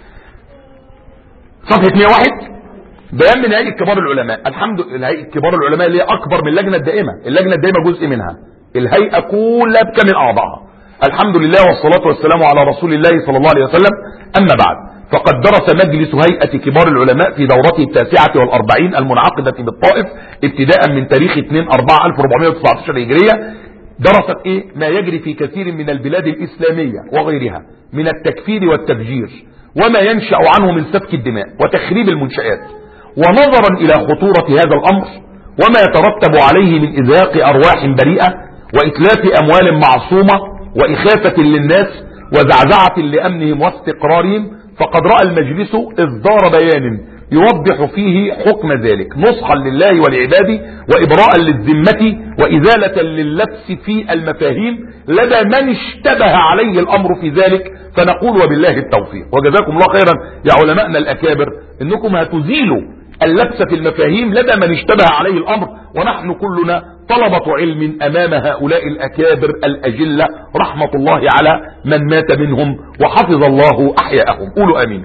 صفحة 101: بيان من هيئة كبار العلماء. الحمد لله، هيئة كبار العلماء اللي هي اكبر من اللجنة الدائمة. اللجنة الدائمة جزء منها، الهيئة كلها بكامل اعضائها. الحمد لله والصلاة والسلام على رسول الله صلى الله عليه وسلم. اما بعد، فقد درس مجلس هيئة كبار العلماء في دورته 49 المنعقدة بالطائف ابتداء من تاريخ 2/4/1419 هجرية، درست ايه؟ ما يجري في كثير من البلاد الاسلامية وغيرها من التكفير والتفجير، وما ينشأ عنه من سفك الدماء وتخريب المنشآت. ونظرا الى خطورة هذا الامر وما يترتب عليه من ازهاق ارواح بريئة واتلاف اموال معصومة واخافة للناس وزعزعة لامنهم واستقرارهم، فقد رأى المجلس إصدار بيان يوضح فيه حكم ذلك نصحا لله ولعباده وإبراء للذمة وإزالة لللبس في المفاهيم لدى من اشتبه عليه الأمر في ذلك، فنقول وبالله التوفيق. وجزاكم الله خيرا يا علماءنا الأكابر إنكم هتزيلوا اللبس في المفاهيم لدى من اشتبه عليه الأمر، ونحن كلنا طلبة علم أمام هؤلاء الأكابر الأجلة رحمة الله على من مات منهم وحفظ الله أحياءهم. قولوا آمين.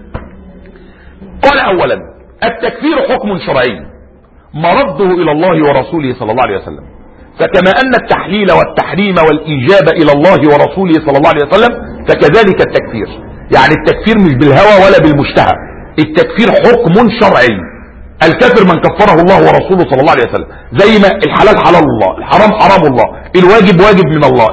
قال: أولا، التكفير حكم شرعي مرده إلى الله ورسوله صلى الله عليه وسلم، فكما أن التحليل والتحريم والإيجاب إلى الله ورسوله صلى الله عليه وسلم فكذلك التكفير. يعني التكفير مش بالهوى ولا بالمشتهى، التكفير حكم شرعي. الكافر من كفره الله ورسوله صلى الله عليه وسلم، زي ما الحلال حلال الله، الحرام حرام الله، الواجب واجب من الله،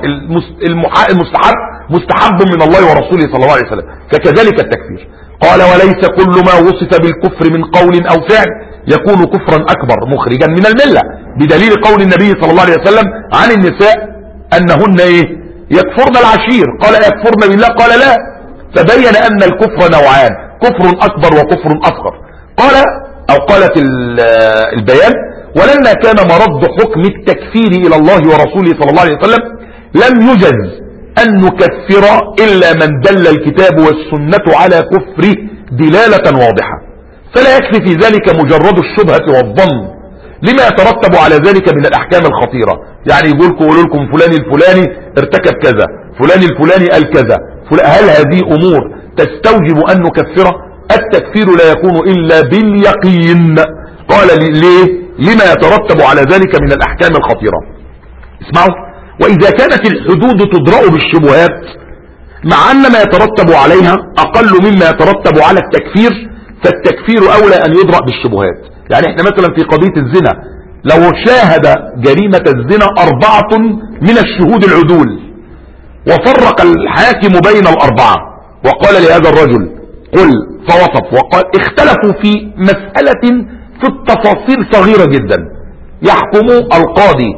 المستحب مستحب من الله ورسوله صلى الله عليه وسلم، فكذلك التكفير. قال: وليس كل ما وصف بالكفر من قول او فعل يكون كفرا اكبر مخرجا من الملة، بدليل قول النبي صلى الله عليه وسلم عن النساء انهن ايه؟ يكفرن العشير. قال: يكفرن بالله؟ قال: لا. فبين ان الكفر نوعان: كفر اكبر وكفر اصغر. قال: او قالت البيان: ولما كان مرد حكم التكفير الى الله ورسوله صلى الله عليه وسلم لم يجز ان نكفر الا من دل الكتاب والسنة على كفره دلالة واضحة، فلا يكفي في ذلك مجرد الشبهة والظن لما يترتب على ذلك من الاحكام الخطيرة. يعني يقولوا لكم فلان الفلاني ارتكب كذا، فلان الفلاني قال كذا، هل هذه امور تستوجب ان نكفره؟ التكفير لا يكون الا باليقين. قال ليه؟ لما يترتب على ذلك من الاحكام الخطيرة. اسمعوا: واذا كانت الحدود تدرأ بالشبهات مع ان ما يترتب عليها اقل مما يترتب على التكفير، فالتكفير اولى ان يدرأ بالشبهات. يعني احنا مثلا في قضية الزنا لو شاهد جريمة الزنا 4 من الشهود العدول وفرق الحاكم بين ال4 وقال لهذا الرجل قل فوصف وقال، اختلفوا في مسألة في التفاصيل صغيرة جدا، يحكم القاضي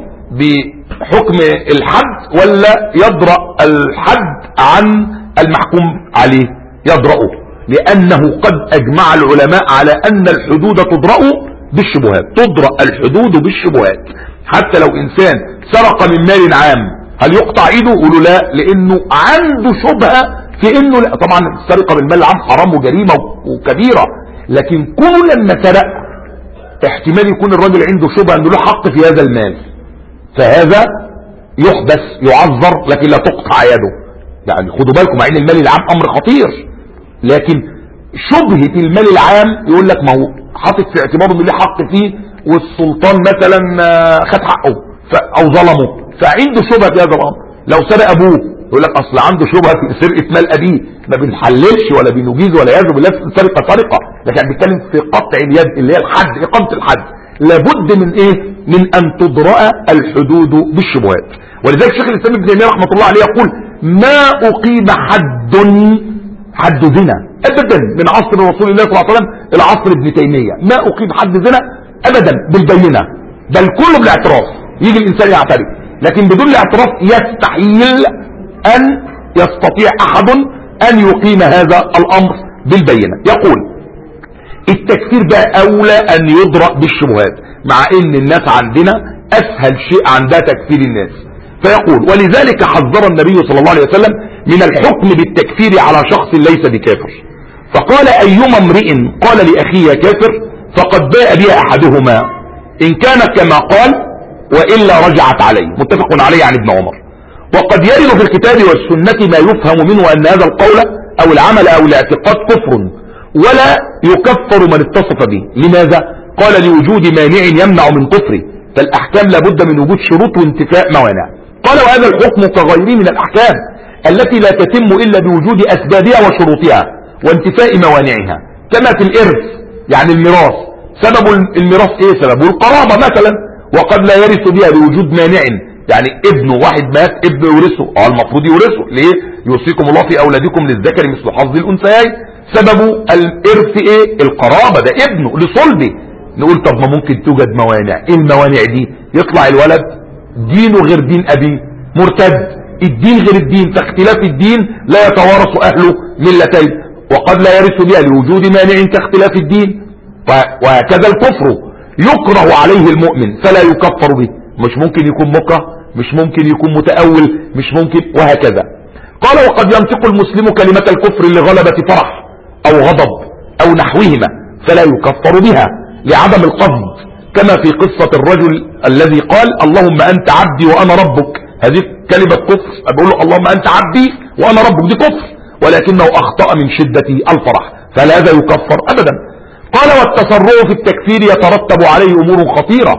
بحكم الحد ولا يدرأ الحد عن المحكوم عليه؟ يدرأه، لأنه قد أجمع العلماء على أن الحدود تدرأ بالشبهات. تدرأ الحدود بالشبهات. حتى لو إنسان سرق من مال عام هل يقطع ايده؟ يقولوا لا، لأنه عنده شبهة في انه لا. طبعا السرقة من مال العام حرام وجريمة وكبيرة، لكن كونه لما سرق احتمال يكون الراجل عنده شبهة انه له حق في هذا المال، فهذا يحبس يعذر لكن لا تقطع يده. يعني خدوا بالكم، مع ان المال العام امر خطير، لكن شبهة المال العام يقول لك ما هو حاطط في اعتباره انه له حق فيه والسلطان مثلا خد حقه او ظلمه، فعنده شبهة في هذا الامر. لو سرق ابوه يقول لك اصل عنده شبهة في سرقة مال ابيه، ما بنحللش ولا بنجيز ولا يعزو بالله سرقة سرقة، لكن بنتكلم في قطع اليد اللي هي الحد، اقامة الحد. لابد من ايه؟ من ان تدرأ الحدود بالشبهات. ولذلك شيخ الاسلام ابن تيمية رحمة الله عليه يقول: ما اقيم حد زنا ابدا من عصر رسول الله صلى الله عليه وسلم الى عصر ابن تيمية، ما اقيم حد زنا ابدا بالبينة، بل كله بالاعتراف. يجي الانسان يعترف، لكن بدون الاعتراف يستحيل ان يستطيع احد ان يقيم هذا الامر بالبينة. يقول: التكفير بقى اولى ان يدرأ بالشبهات، مع ان الناس عندنا اسهل شيء عندها تكفير الناس. فيقول: ولذلك حذر النبي صلى الله عليه وسلم من الحكم بالتكفير على شخص ليس بكافر، فقال: ايما امرئ قال لاخيه يا كافر فقد باء بها احدهما ان كان كما قال والا رجعت عليه. متفق عليه عن ابن عمر. وقد يرد في الكتاب والسنة ما يفهم منه ان هذا القول او العمل او الاعتقاد كفر ولا يكفر من اتصف به. لماذا؟ قال: لوجود مانع يمنع من كفره، فالاحكام لابد من وجود شروط وانتفاء موانع. قال: وهذا الحكم كغيره من الاحكام التي لا تتم الا بوجود اسبابها وشروطها وانتفاء موانعها، كما في الارث. يعني الميراث، سبب الميراث ايه؟ سببه القرابة مثلا، وقد لا يرث بها لوجود مانع. يعني ابنه واحد مات، ابنه يورثه، المفروض يورثه. ليه؟ يوصيكم الله في اولادكم للذكر مثل حظ الانثيين. سببه الارث ايه؟ القرابة، ده ابنه لصلبه. نقول طب ما ممكن توجد موانع. ايه الموانع دي؟ يطلع الولد دينه غير دين ابيه، مرتد، الدين غير الدين، فاختلاف الدين لا يتوارث اهله ملتين، وقد لا يرث بها لوجود مانع كاختلاف الدين. وهكذا الكفر يكره عليه المؤمن فلا يكفر به، مش ممكن يكون مكره، مش ممكن يكون متأول، مش ممكن، وهكذا. قال: وقد ينطق المسلم كلمة الكفر لغلبة فرح او غضب او نحوهما فلا يكفر بها لعدم القصد، كما في قصة الرجل الذي قال: اللهم انت عبدي وانا ربك. هذه كلمة كفر، بقول له اللهم انت عبدي وانا ربك، دي كفر، ولكنه اخطأ من شدة الفرح، فلا هذا يكفر ابدا. قال: والتصرف في التكفير يترتب عليه امور خطيرة.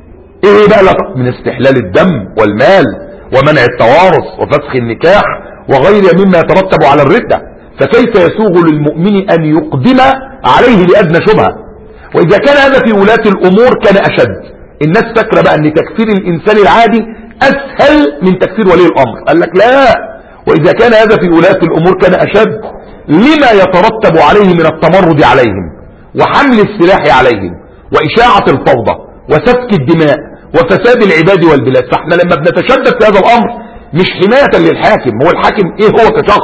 ايه بقى؟ من استحلال الدم والمال ومنع التوارث وفسخ النكاح وغير مما يترتب على الردة، فكيف يسوغ للمؤمن ان يقدم عليه لادنى شبهة؟ واذا كان هذا في ولاة الامور كان اشد. الناس فاكره بقى ان تكفير الانسان العادي اسهل من تكفير ولي الامر. قال لك لا، واذا كان هذا في ولاة الامور كان اشد، لما يترتب عليه من التمرد عليهم وحمل السلاح عليهم واشاعة الفوضى وسفك الدماء وفساد العباد والبلاد. فاحنا لما بنتشدد في هذا الامر مش حماية للحاكم، هو الحاكم ايه هو كشخص،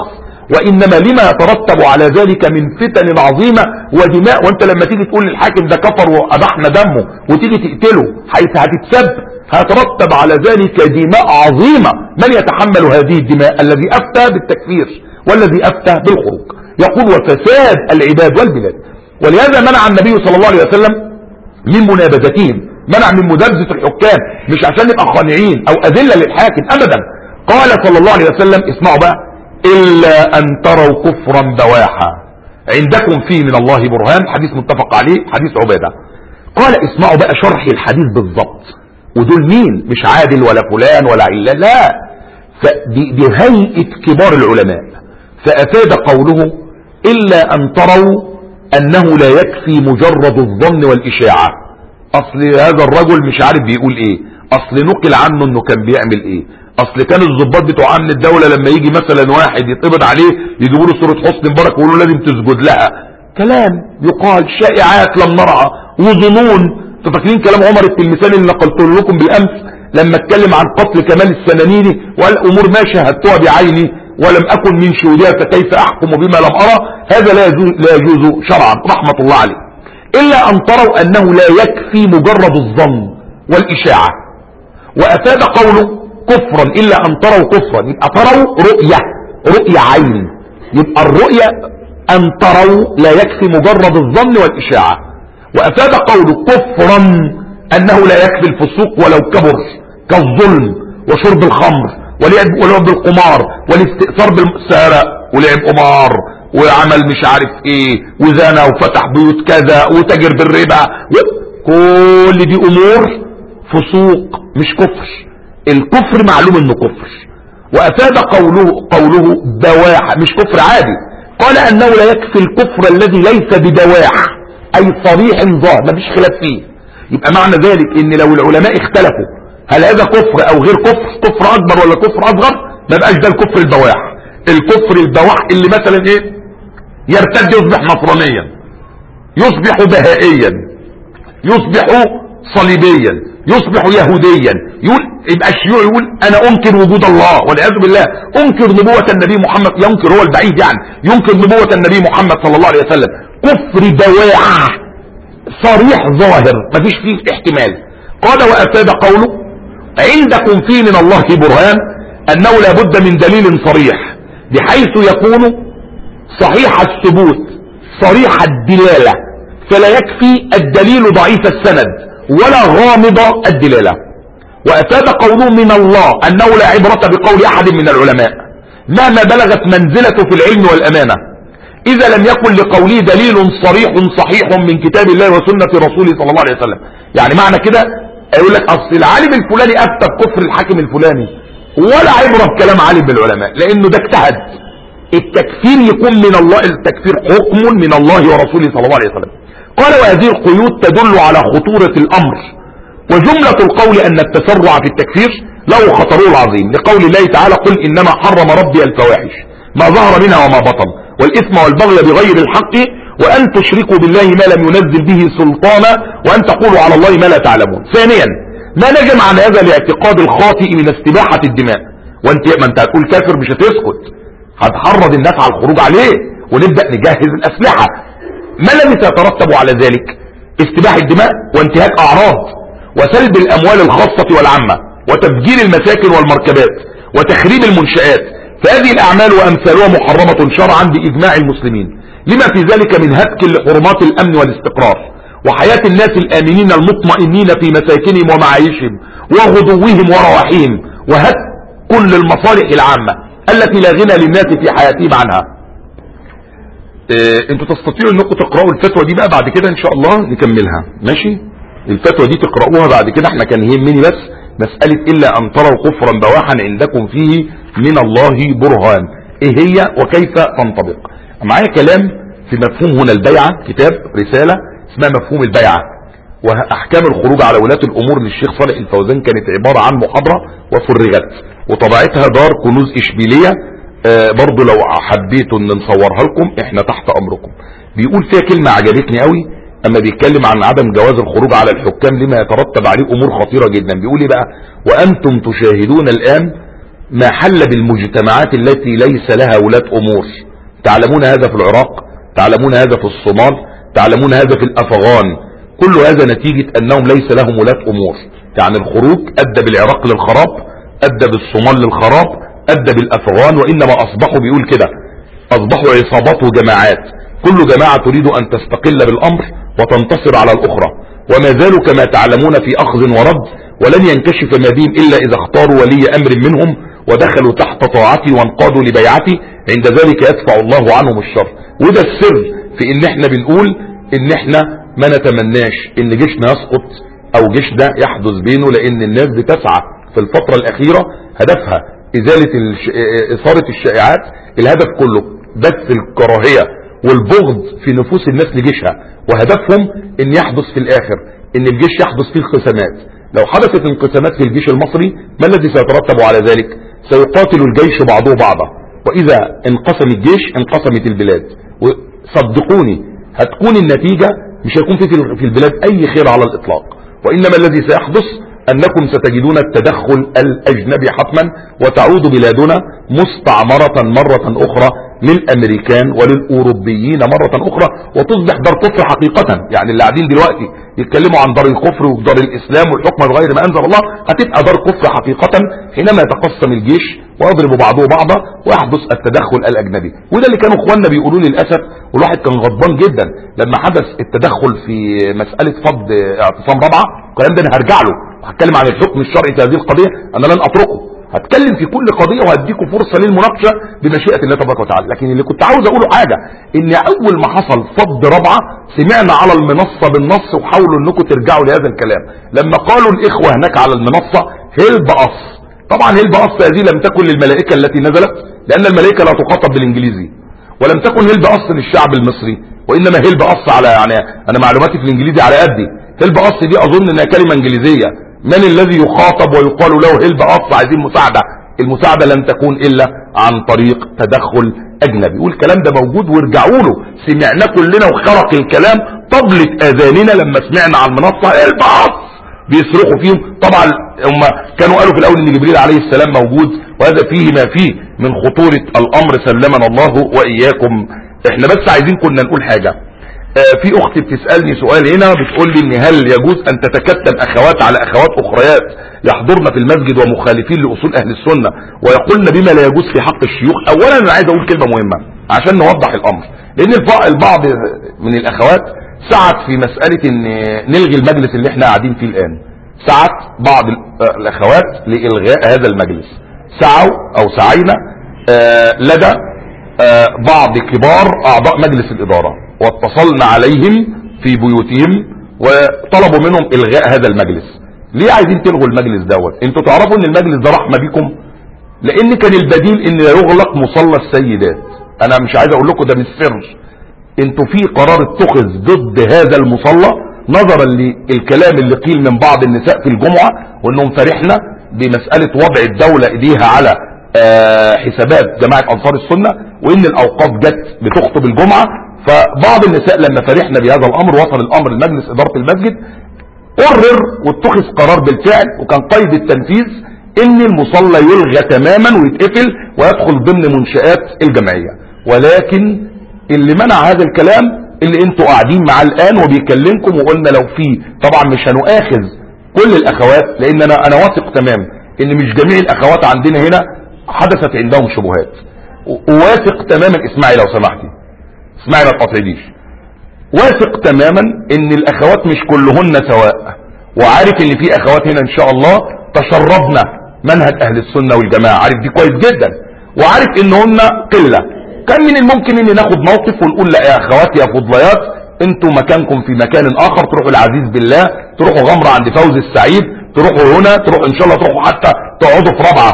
وانما لما يترتب على ذلك من فتن عظيمة ودماء. وانت لما تيجي تقول للحاكم ده كفر وابحنا دمه وتيجي تقتله حيث هتتسب، هيترتب على ذلك دماء عظيمة. من يتحمل هذه الدماء؟ الذي افتى بالتكفير والذي افتى بالخروج. يقول وفساد العباد والبلاد. ولهذا منع النبي صلى الله عليه وسلم من منابذتهم، منع من مدابزة الحكام، مش عشان نبقى خانعين او اذلة للحاكم ابدا. قال صلى الله عليه وسلم، اسمعوا بقى، الا ان تروا كفرا بواحا عندكم فيه من الله برهان. حديث متفق عليه، حديث عبادة. قال اسمعوا بقى شرح الحديث بالضبط. ودول مين؟ مش عادل ولا فلان ولا علان، لا، دي هيئة كبار العلماء. فافاد قوله الا ان تروا انه لا يكفي مجرد الظن والاشاعة. اصل هذا الرجل مش عارف بيقول ايه، اصل نقل عنه انه كان بيعمل ايه، اصل كان الضباط بتوع امن الدولة لما يجي مثلا واحد يتقبض عليه يجيبوا له صورة حسني مبارك ويقولوا لازم تسجد لها. كلام يقال، شائعات لم نرعى وظنون. فاكرين كلام عمر التلمساني اللي نقلت لكم بالامس لما اتكلم عن قتل كمال السنانيني وقال امور ما شاهدتها بعيني ولم اكن من شهودها فكيف احكم بما لم ارى. هذا لا يجوز شرعا رحمة الله عليه. الا ان تروا انه لا يكفي مجرد الظن والاشاعة. وافاد قوله كفرا الا ان تروا كفرا، يبقى تروا رؤية عين، يبقى الرؤية ان تروا لا يكفي مجرد الظن والاشاعة. وافاد قوله كفرا انه لا يكفي الفسوق ولو كبر كالظلم وشرب الخمر ولعب بالقمار والاستئثار بالسارة ولعب قمار وعمل مش عارف ايه وزنا وفتح بيوت كذا وتاجر بالربا، كل دي امور فسوق مش كفر. الكفر معلوم انه كفر. وافاد قوله بواح مش كفر عادي. قال انه لا يكفي الكفر الذي ليس بدواح اي صريح ظاهر مفيش خلاف فيه. يبقى معنى ذلك ان لو العلماء اختلفوا هل هذا كفر او غير كفر، كفر اكبر ولا كفر اصغر، ما بقاش ده الكفر البواح. الكفر البواح اللي مثلا ايه، يرتد يصبح نصرانيا، يصبح بهائيا، يصبح صليبيا، يصبح يهوديا، يبقى الشيوعي يقول انا انكر وجود الله والعياذ بالله، انكر نبوة النبي محمد، ينكر هو البعيد يعني، ينكر نبوة النبي محمد صلى الله عليه وسلم. كفر بواح صريح ظاهر مفيش فيه احتمال. قال وافاد قوله عندكم فيه من الله برهان انه لا بد من دليل صريح بحيث يكون صحيح الثبوت صريح الدلالة، فلا يكفي الدليل ضعيف السند ولا غامض الدلالة. وافاد قوله من الله انه لا عبرة بقول احد من العلماء مهما بلغت منزلته في العلم والامانة اذا لم يكن لقوله دليل صريح صحيح من كتاب الله وسنة رسوله صلى الله عليه وسلم. يعني معنى كده يقول لك اصل العالم الفلاني افتى بكفر الحاكم الفلاني، ولا عبرة بكلام عالم بالعلماء لانه ده اجتهد. التكفير يكون من الله، التكفير حكم من الله ورسوله صلى الله عليه وسلم. قال وهذه القيود تدل على خطورة الامر، وجملة القول ان التسرع في التكفير له خطره العظيم لقول الله تعالى قل انما حرم ربي الفواحش ما ظهر منها وما بطن والاثم والبغي بغير الحق وان تشركوا بالله ما لم ينزل به سلطانا وان تقولوا على الله ما لا تعلمون. ثانيا ما نجم عن هذا الاعتقاد الخاطئ من استباحة الدماء. ما انت هتقول كافر مش هتسكت، هتحرض الناس على الخروج عليه ونبدأ نجهز الاسلحة. ما الذي سيترتب على ذلك؟ استباح الدماء وانتهاك اعراض وسلب الاموال الخاصة والعامة وتفجير المساكن والمركبات وتخريب المنشآت. فهذه الاعمال وامثالها محرمة شرعا باجماع المسلمين لما في ذلك من هتك لحرمات الامن والاستقرار وحياة الناس الامنين المطمئنين في مساكنهم ومعايشهم وغدوهم ورواحهم وهتك كل المصالح العامة التي لا غنى للناس في حياتهم عنها. انتوا تستطيعوا انكم تقرأوا الفتوى دي بقى بعد كده ان شاء الله نكملها، ماشي؟ الفتوى دي تقرأوها بعد كده. احنا كان يهمني بس مسألة الا ان تروا كفرا بواحا عندكم فيه من الله برهان، ايه هي وكيف تنطبق. معايا كلام في مفهوم هنا البيعة، كتاب رسالة اسمها مفهوم البيعة واحكام الخروج على ولاة الامور للشيخ صالح الفوزان، كانت عبارة عن محاضرة وفرغت وطبعتها دار كنوز اشبيلية. برضو لو حبيتوا ان نصورها لكم احنا تحت امركم. بيقول فيها كلمة عجبتني قوي اما بيتكلم عن عدم جواز الخروج على الحكام لما يترتب عليه امور خطيرة جدا. بيقول ايه بقى؟ وانتم تشاهدون الان ما حل بالمجتمعات التي ليس لها ولاة امور. تعلمون هذا في العراق، تعلمون هذا في الصومال، تعلمون هذا في الافغان. كل هذا نتيجة انهم ليس لهم ولاة امور. يعني الخروج ادى بالعراق للخراب، ادى بالصومال للخراب، ادى بالافغان، وانما اصبحوا بيقول كده اصبحوا عصابات وجماعات، كل جماعة تريد ان تستقل بالامر وتنتصر على الاخرى، وما زالوا كما تعلمون في اخذ ورد، ولن ينكشف ما بهم الا اذا اختاروا ولي امر منهم ودخلوا تحت طاعتي وانقادوا لبيعتي، عند ذلك يدفع الله عنهم الشر. وده السر في ان احنا بنقول ان احنا ما نتمناش ان جيشنا يسقط او جيشنا يحدث بينه، لان الناس بتسعى في الفترة الاخيرة هدفها ازالة اثارة الشائعات، الهدف كله بث الكراهية والبغض في نفوس الناس لجيشها، وهدفهم ان يحدث في الاخر ان الجيش يحدث فيه انقسامات. لو حدثت انقسامات في الجيش المصري ما الذي سيترتب على ذلك؟ سيقاتل الجيش بعضه بعضا، واذا انقسم الجيش انقسمت البلاد، وصدقوني هتكون النتيجة مش هيكون في البلاد اي خير على الاطلاق، وانما الذي سيحدث انكم ستجدون التدخل الاجنبي حتما، وتعود بلادنا مستعمرة مرة اخرى للامريكان وللاوروبيين مرة اخرى، وتصبح دار كفر حقيقة. يعني اللي قاعدين دلوقتي يتكلموا عن دار الكفر ودار الاسلام والحكم بغير ما انزل الله، هتبقى دار كفر حقيقة حينما يتقسم الجيش ويضرب بعضه بعضا ويحدث التدخل الاجنبي. وده اللي كانوا اخواننا بيقولوا للاسف، والواحد كان غضبان جدا لما حدث التدخل في مسألة فض اعتصام رابعة. الكلام ده انا هرجع له، هتكلم عن الحكم الشرعي في هذه القضية، انا لن اتركه، هتكلم في كل قضية وهديكم فرصة للمناقشة بمشيئة الله تبارك وتعالى. لكن اللي كنت عاوز اقوله حاجة، ان اول ما حصل فض رابعة سمعنا على المنصة بالنص، وحاولوا انكم ترجعوا لهذا الكلام لما قالوا الاخوة هناك على المنصة هلب قص. طبعا هلب قص هذه لم تكن للملائكة التي نزلت، لان الملائكة لا تخاطب بالانجليزي، ولم تكن هلب قص للشعب المصري، وانما هلب قص على، يعني انا معلوماتي في الانجليزي على قدي، هلب قص دي اظن انها كلمة انجليزية. من الذي يخاطب ويقال له هلب قص عايزين مساعدة؟ المساعدة لن تكون الا عن طريق تدخل اجنبي، والكلام ده موجود وارجعوا له، سمعنا كلنا وخرق الكلام، طبلت اذاننا لما سمعنا على المنصة هلب قص بيصرخوا فيهم. طبعا هم كانوا قالوا في الاول ان جبريل عليه السلام موجود، وهذا فيه ما فيه من خطورة الامر، سلمنا الله واياكم. احنا بس عايزين كنا نقول حاجة. في اختي بتسألني سؤال هنا، بتقول لي ان هل يجوز ان تتكتل اخوات على اخوات اخريات يحضرن في المسجد ومخالفين لاصول اهل السنة ويقولن بما لا يجوز في حق الشيوخ؟ اولا انا عايز اقول كلمة مهمة عشان نوضح الامر، لان البعض من الاخوات سعت في مسألة ان نلغي المجلس اللي احنا قاعدين فيه الان. سعت بعض الاخوات لالغاء هذا المجلس، سعوا او سعينا لدى بعض كبار اعضاء مجلس الادارة، واتصلنا عليهم في بيوتهم وطلبوا منهم الغاء هذا المجلس. ليه عايزين تلغوا المجلس دوت؟ انتوا تعرفوا ان المجلس ده رحمة بكم، لان كان البديل ان يغلق مصلى السيدات. انا مش عايز اقول لكم ده مش سر، انتوا في قرار اتخذ ضد هذا المصلى نظرا للكلام اللي قيل من بعض النساء في الجمعة، وانهم فرحنا بمسألة وضع الدولة ايديها على حسابات جماعة انصار السنة، وان الاوقاف جت بتخطب الجمعة. فبعض النساء لما فرحنا بهذا الامر وصل الامر لمجلس ادارة المسجد، قرر واتخذ قرار بالفعل وكان قيد التنفيذ ان المصلى يلغى تماما ويتقفل ويدخل ضمن منشآت الجمعية. ولكن اللي منع هذا الكلام اللي انتوا قاعدين معاه الان وبيكلمكم، وقلنا لو في، طبعا مش هنؤاخذ كل الاخوات، لان انا واثق تمام ان مش جميع الاخوات عندنا هنا حدثت عندهم شبهات، وواثق تماما، اسمعي لو سمحتي، اسمعي ما تقاطعينيش، واثق تماما ان الاخوات مش كلهن سواء، وعارف ان في اخوات هنا ان شاء الله تشربنا منهج اهل السنة والجماعة، عارف دي كويس جدا، وعارف انهن قلة. كان من الممكن ان ناخد موقف ونقول لا يا اخواتي يا فضليات، انتوا مكانكم في مكان اخر، تروحوا العزيز بالله، تروحوا غمرة عند فوز السعيد، تروحوا هنا، تروحوا ان شاء الله تروحوا حتى تقعدوا في رابعة.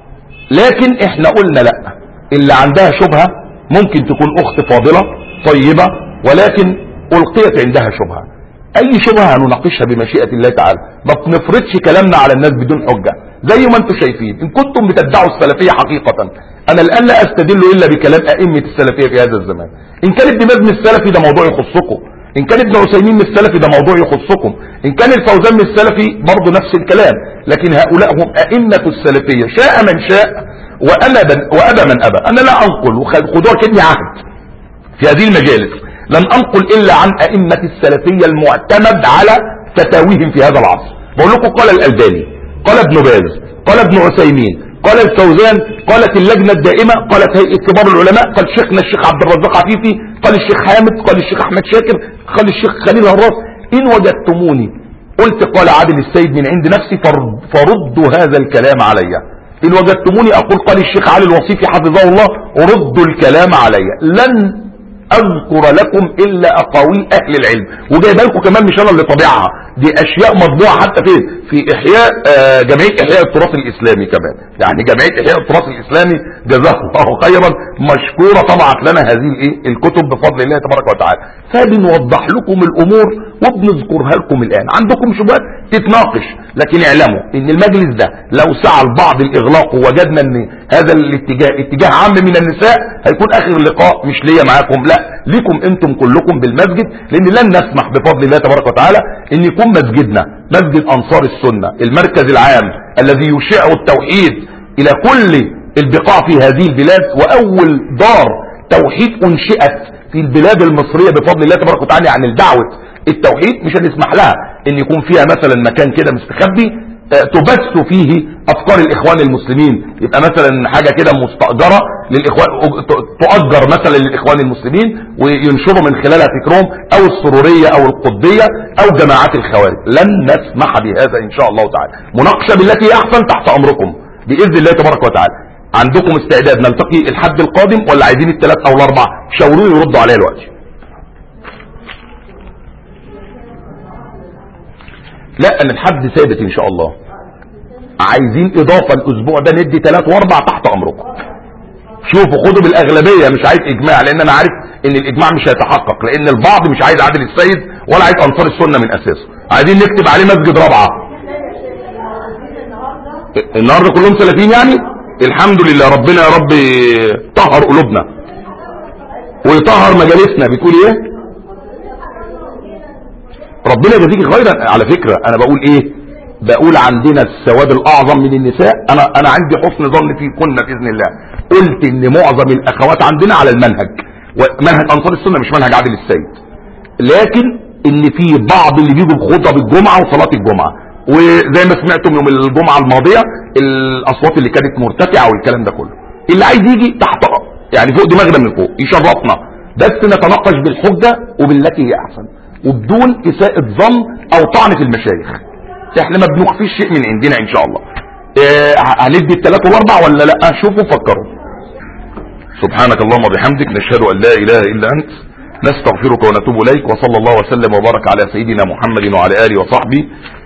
لكن احنا قلنا لا، اللي عندها شبهة ممكن تكون اخت فاضلة طيبة ولكن القيت عندها شبهة، اي شبهة هنناقشها بمشيئة الله تعالى، ما بنفرضش كلامنا على الناس بدون حجة زي ما انتم شايفين. ان كنتم بتدعوا السلفية حقيقة، انا الان لا استدل الا بكلام ائمة السلفية في هذا الزمان. ان كان ابن مزم السلفي ده موضوع يخصكم، ان كان ابن عثيمين مش سلفي ده موضوع يخصكم، ان كان الفوزان مش سلفي برضه نفس الكلام. لكن هؤلاء هم ائمة السلفية، شاء من شاء وابى من ابى. انا لا انقل، وخدوها كلمة عهد في هذه المجالس، لن انقل الا عن ائمة السلفية المعتمد على فتاويهم في هذا العصر. بقول لكم قال الالباني، قال ابن باز، قال ابن عثيمين، قال الفوزان، قالت اللجنة الدائمة، قالت هيئة كبار العلماء، قال شيخنا الشيخ عبد الرزاق عفيفي، قال الشيخ حامد، قال الشيخ احمد شاكر، قال الشيخ خليل هراس. ان وجدتموني قلت قال عادل السيد من عند نفسي فردوا هذا الكلام علي. ان وجدتموني اقول قال الشيخ علي الوصيفي حفظه الله، ردوا الكلام علي. لن اذكر لكم الا اقاويل اهل العلم، وجايبها لكم كمان مش انا اللي طابعها، دي اشياء مطبوعه حتى في احياء جمعيه احياء التراث الاسلامي كمان. يعني جمعيه احياء التراث الاسلامي جزاهم الله خيرا مشكوره طبعت لنا هذه الكتب بفضل الله تبارك وتعالى. فبنوضح لكم الامور وبنذكرها لكم الان. عندكم شبهات تتناقش، لكن اعلموا ان المجلس ده لو سعى البعض الاغلاق ووجدنا ان هذا الاتجاه اتجاه عام من النساء هيكون اخر اللقاء مش ليا معاكم، لا ليكم انتم كلكم بالمسجد، لان لن نسمح بفضل الله تبارك وتعالى ان يكون مسجدنا مسجد انصار السنة المركز العام الذي يشيع التوحيد الى كل البقاع في هذه البلاد، واول دار توحيد انشئت في البلاد المصرية بفضل الله تبارك وتعالى عن الدعوة التوحيد. مش هنسمح لها ان يكون فيها مثلا مكان كده مستخبي تبث فيه افكار الاخوان المسلمين، يبقى مثلا حاجة كده مستأجرة للاخوان، تؤجر مثلا للاخوان المسلمين وينشروا من خلالها فكرهم، او السرورية او القطبية او جماعات الخوارج. لن نسمح بهذا ان شاء الله تعالى. مناقشة بالتي احسن تحت امركم باذن الله تبارك وتعالى. عندكم استعداد نلتقي الحد القادم ولا عايزين الثلاث او الاربع؟ شاوروني يردوا عليا دلوقتي. لا ان الحد ثابت ان شاء الله. عايزين اضافة الاسبوع ده ندي 3 و4 تحت امركم. شوفوا خدوا بالاغلبية، مش عايز اجماع لان انا عارف ان الاجماع مش هيتحقق، لان البعض مش عايز عادل السيد ولا عايز انصار السنة من اساسه. عايزين نكتب عليه مسجد رابعة. النهارده كلهم سلفيين يعني. الحمد لله، ربنا يا رب طهر قلوبنا ويطهر مجالسنا. بتقول ايه؟ ربنا يجزيك خيرا. على فكرة انا بقول ايه؟ بقول عندنا السواد الاعظم من النساء. انا عندي حسن ظن في كنا باذن الله. قلت ان معظم الاخوات عندنا على المنهج، ومنهج انصار السنة مش منهج عادل السيد، لكن ان في بعض اللي بيجوا بخطب الجمعة وصلاة الجمعة، وزي ما سمعتم يوم الجمعة الماضية الاصوات اللي كانت مرتفعة والكلام ده كله. اللي عايز يجي تحت يعني فوق دماغنا من فوق يشرفنا، بس نتناقش بالحجة وبالتي هي احسن، وبدون اساءة ظن او طعن في المشايخ. احنا ما بنخفيش شيء من عندنا ان شاء الله. هندي ال3 و4 ولا لا؟ شوفوا فكروا. سبحانك اللهم وبحمدك، نشهد ان لا اله الا انت، نستغفرك ونتوب اليك، وصلى الله وسلم وبارك على سيدنا محمد وعلى اله وصحبه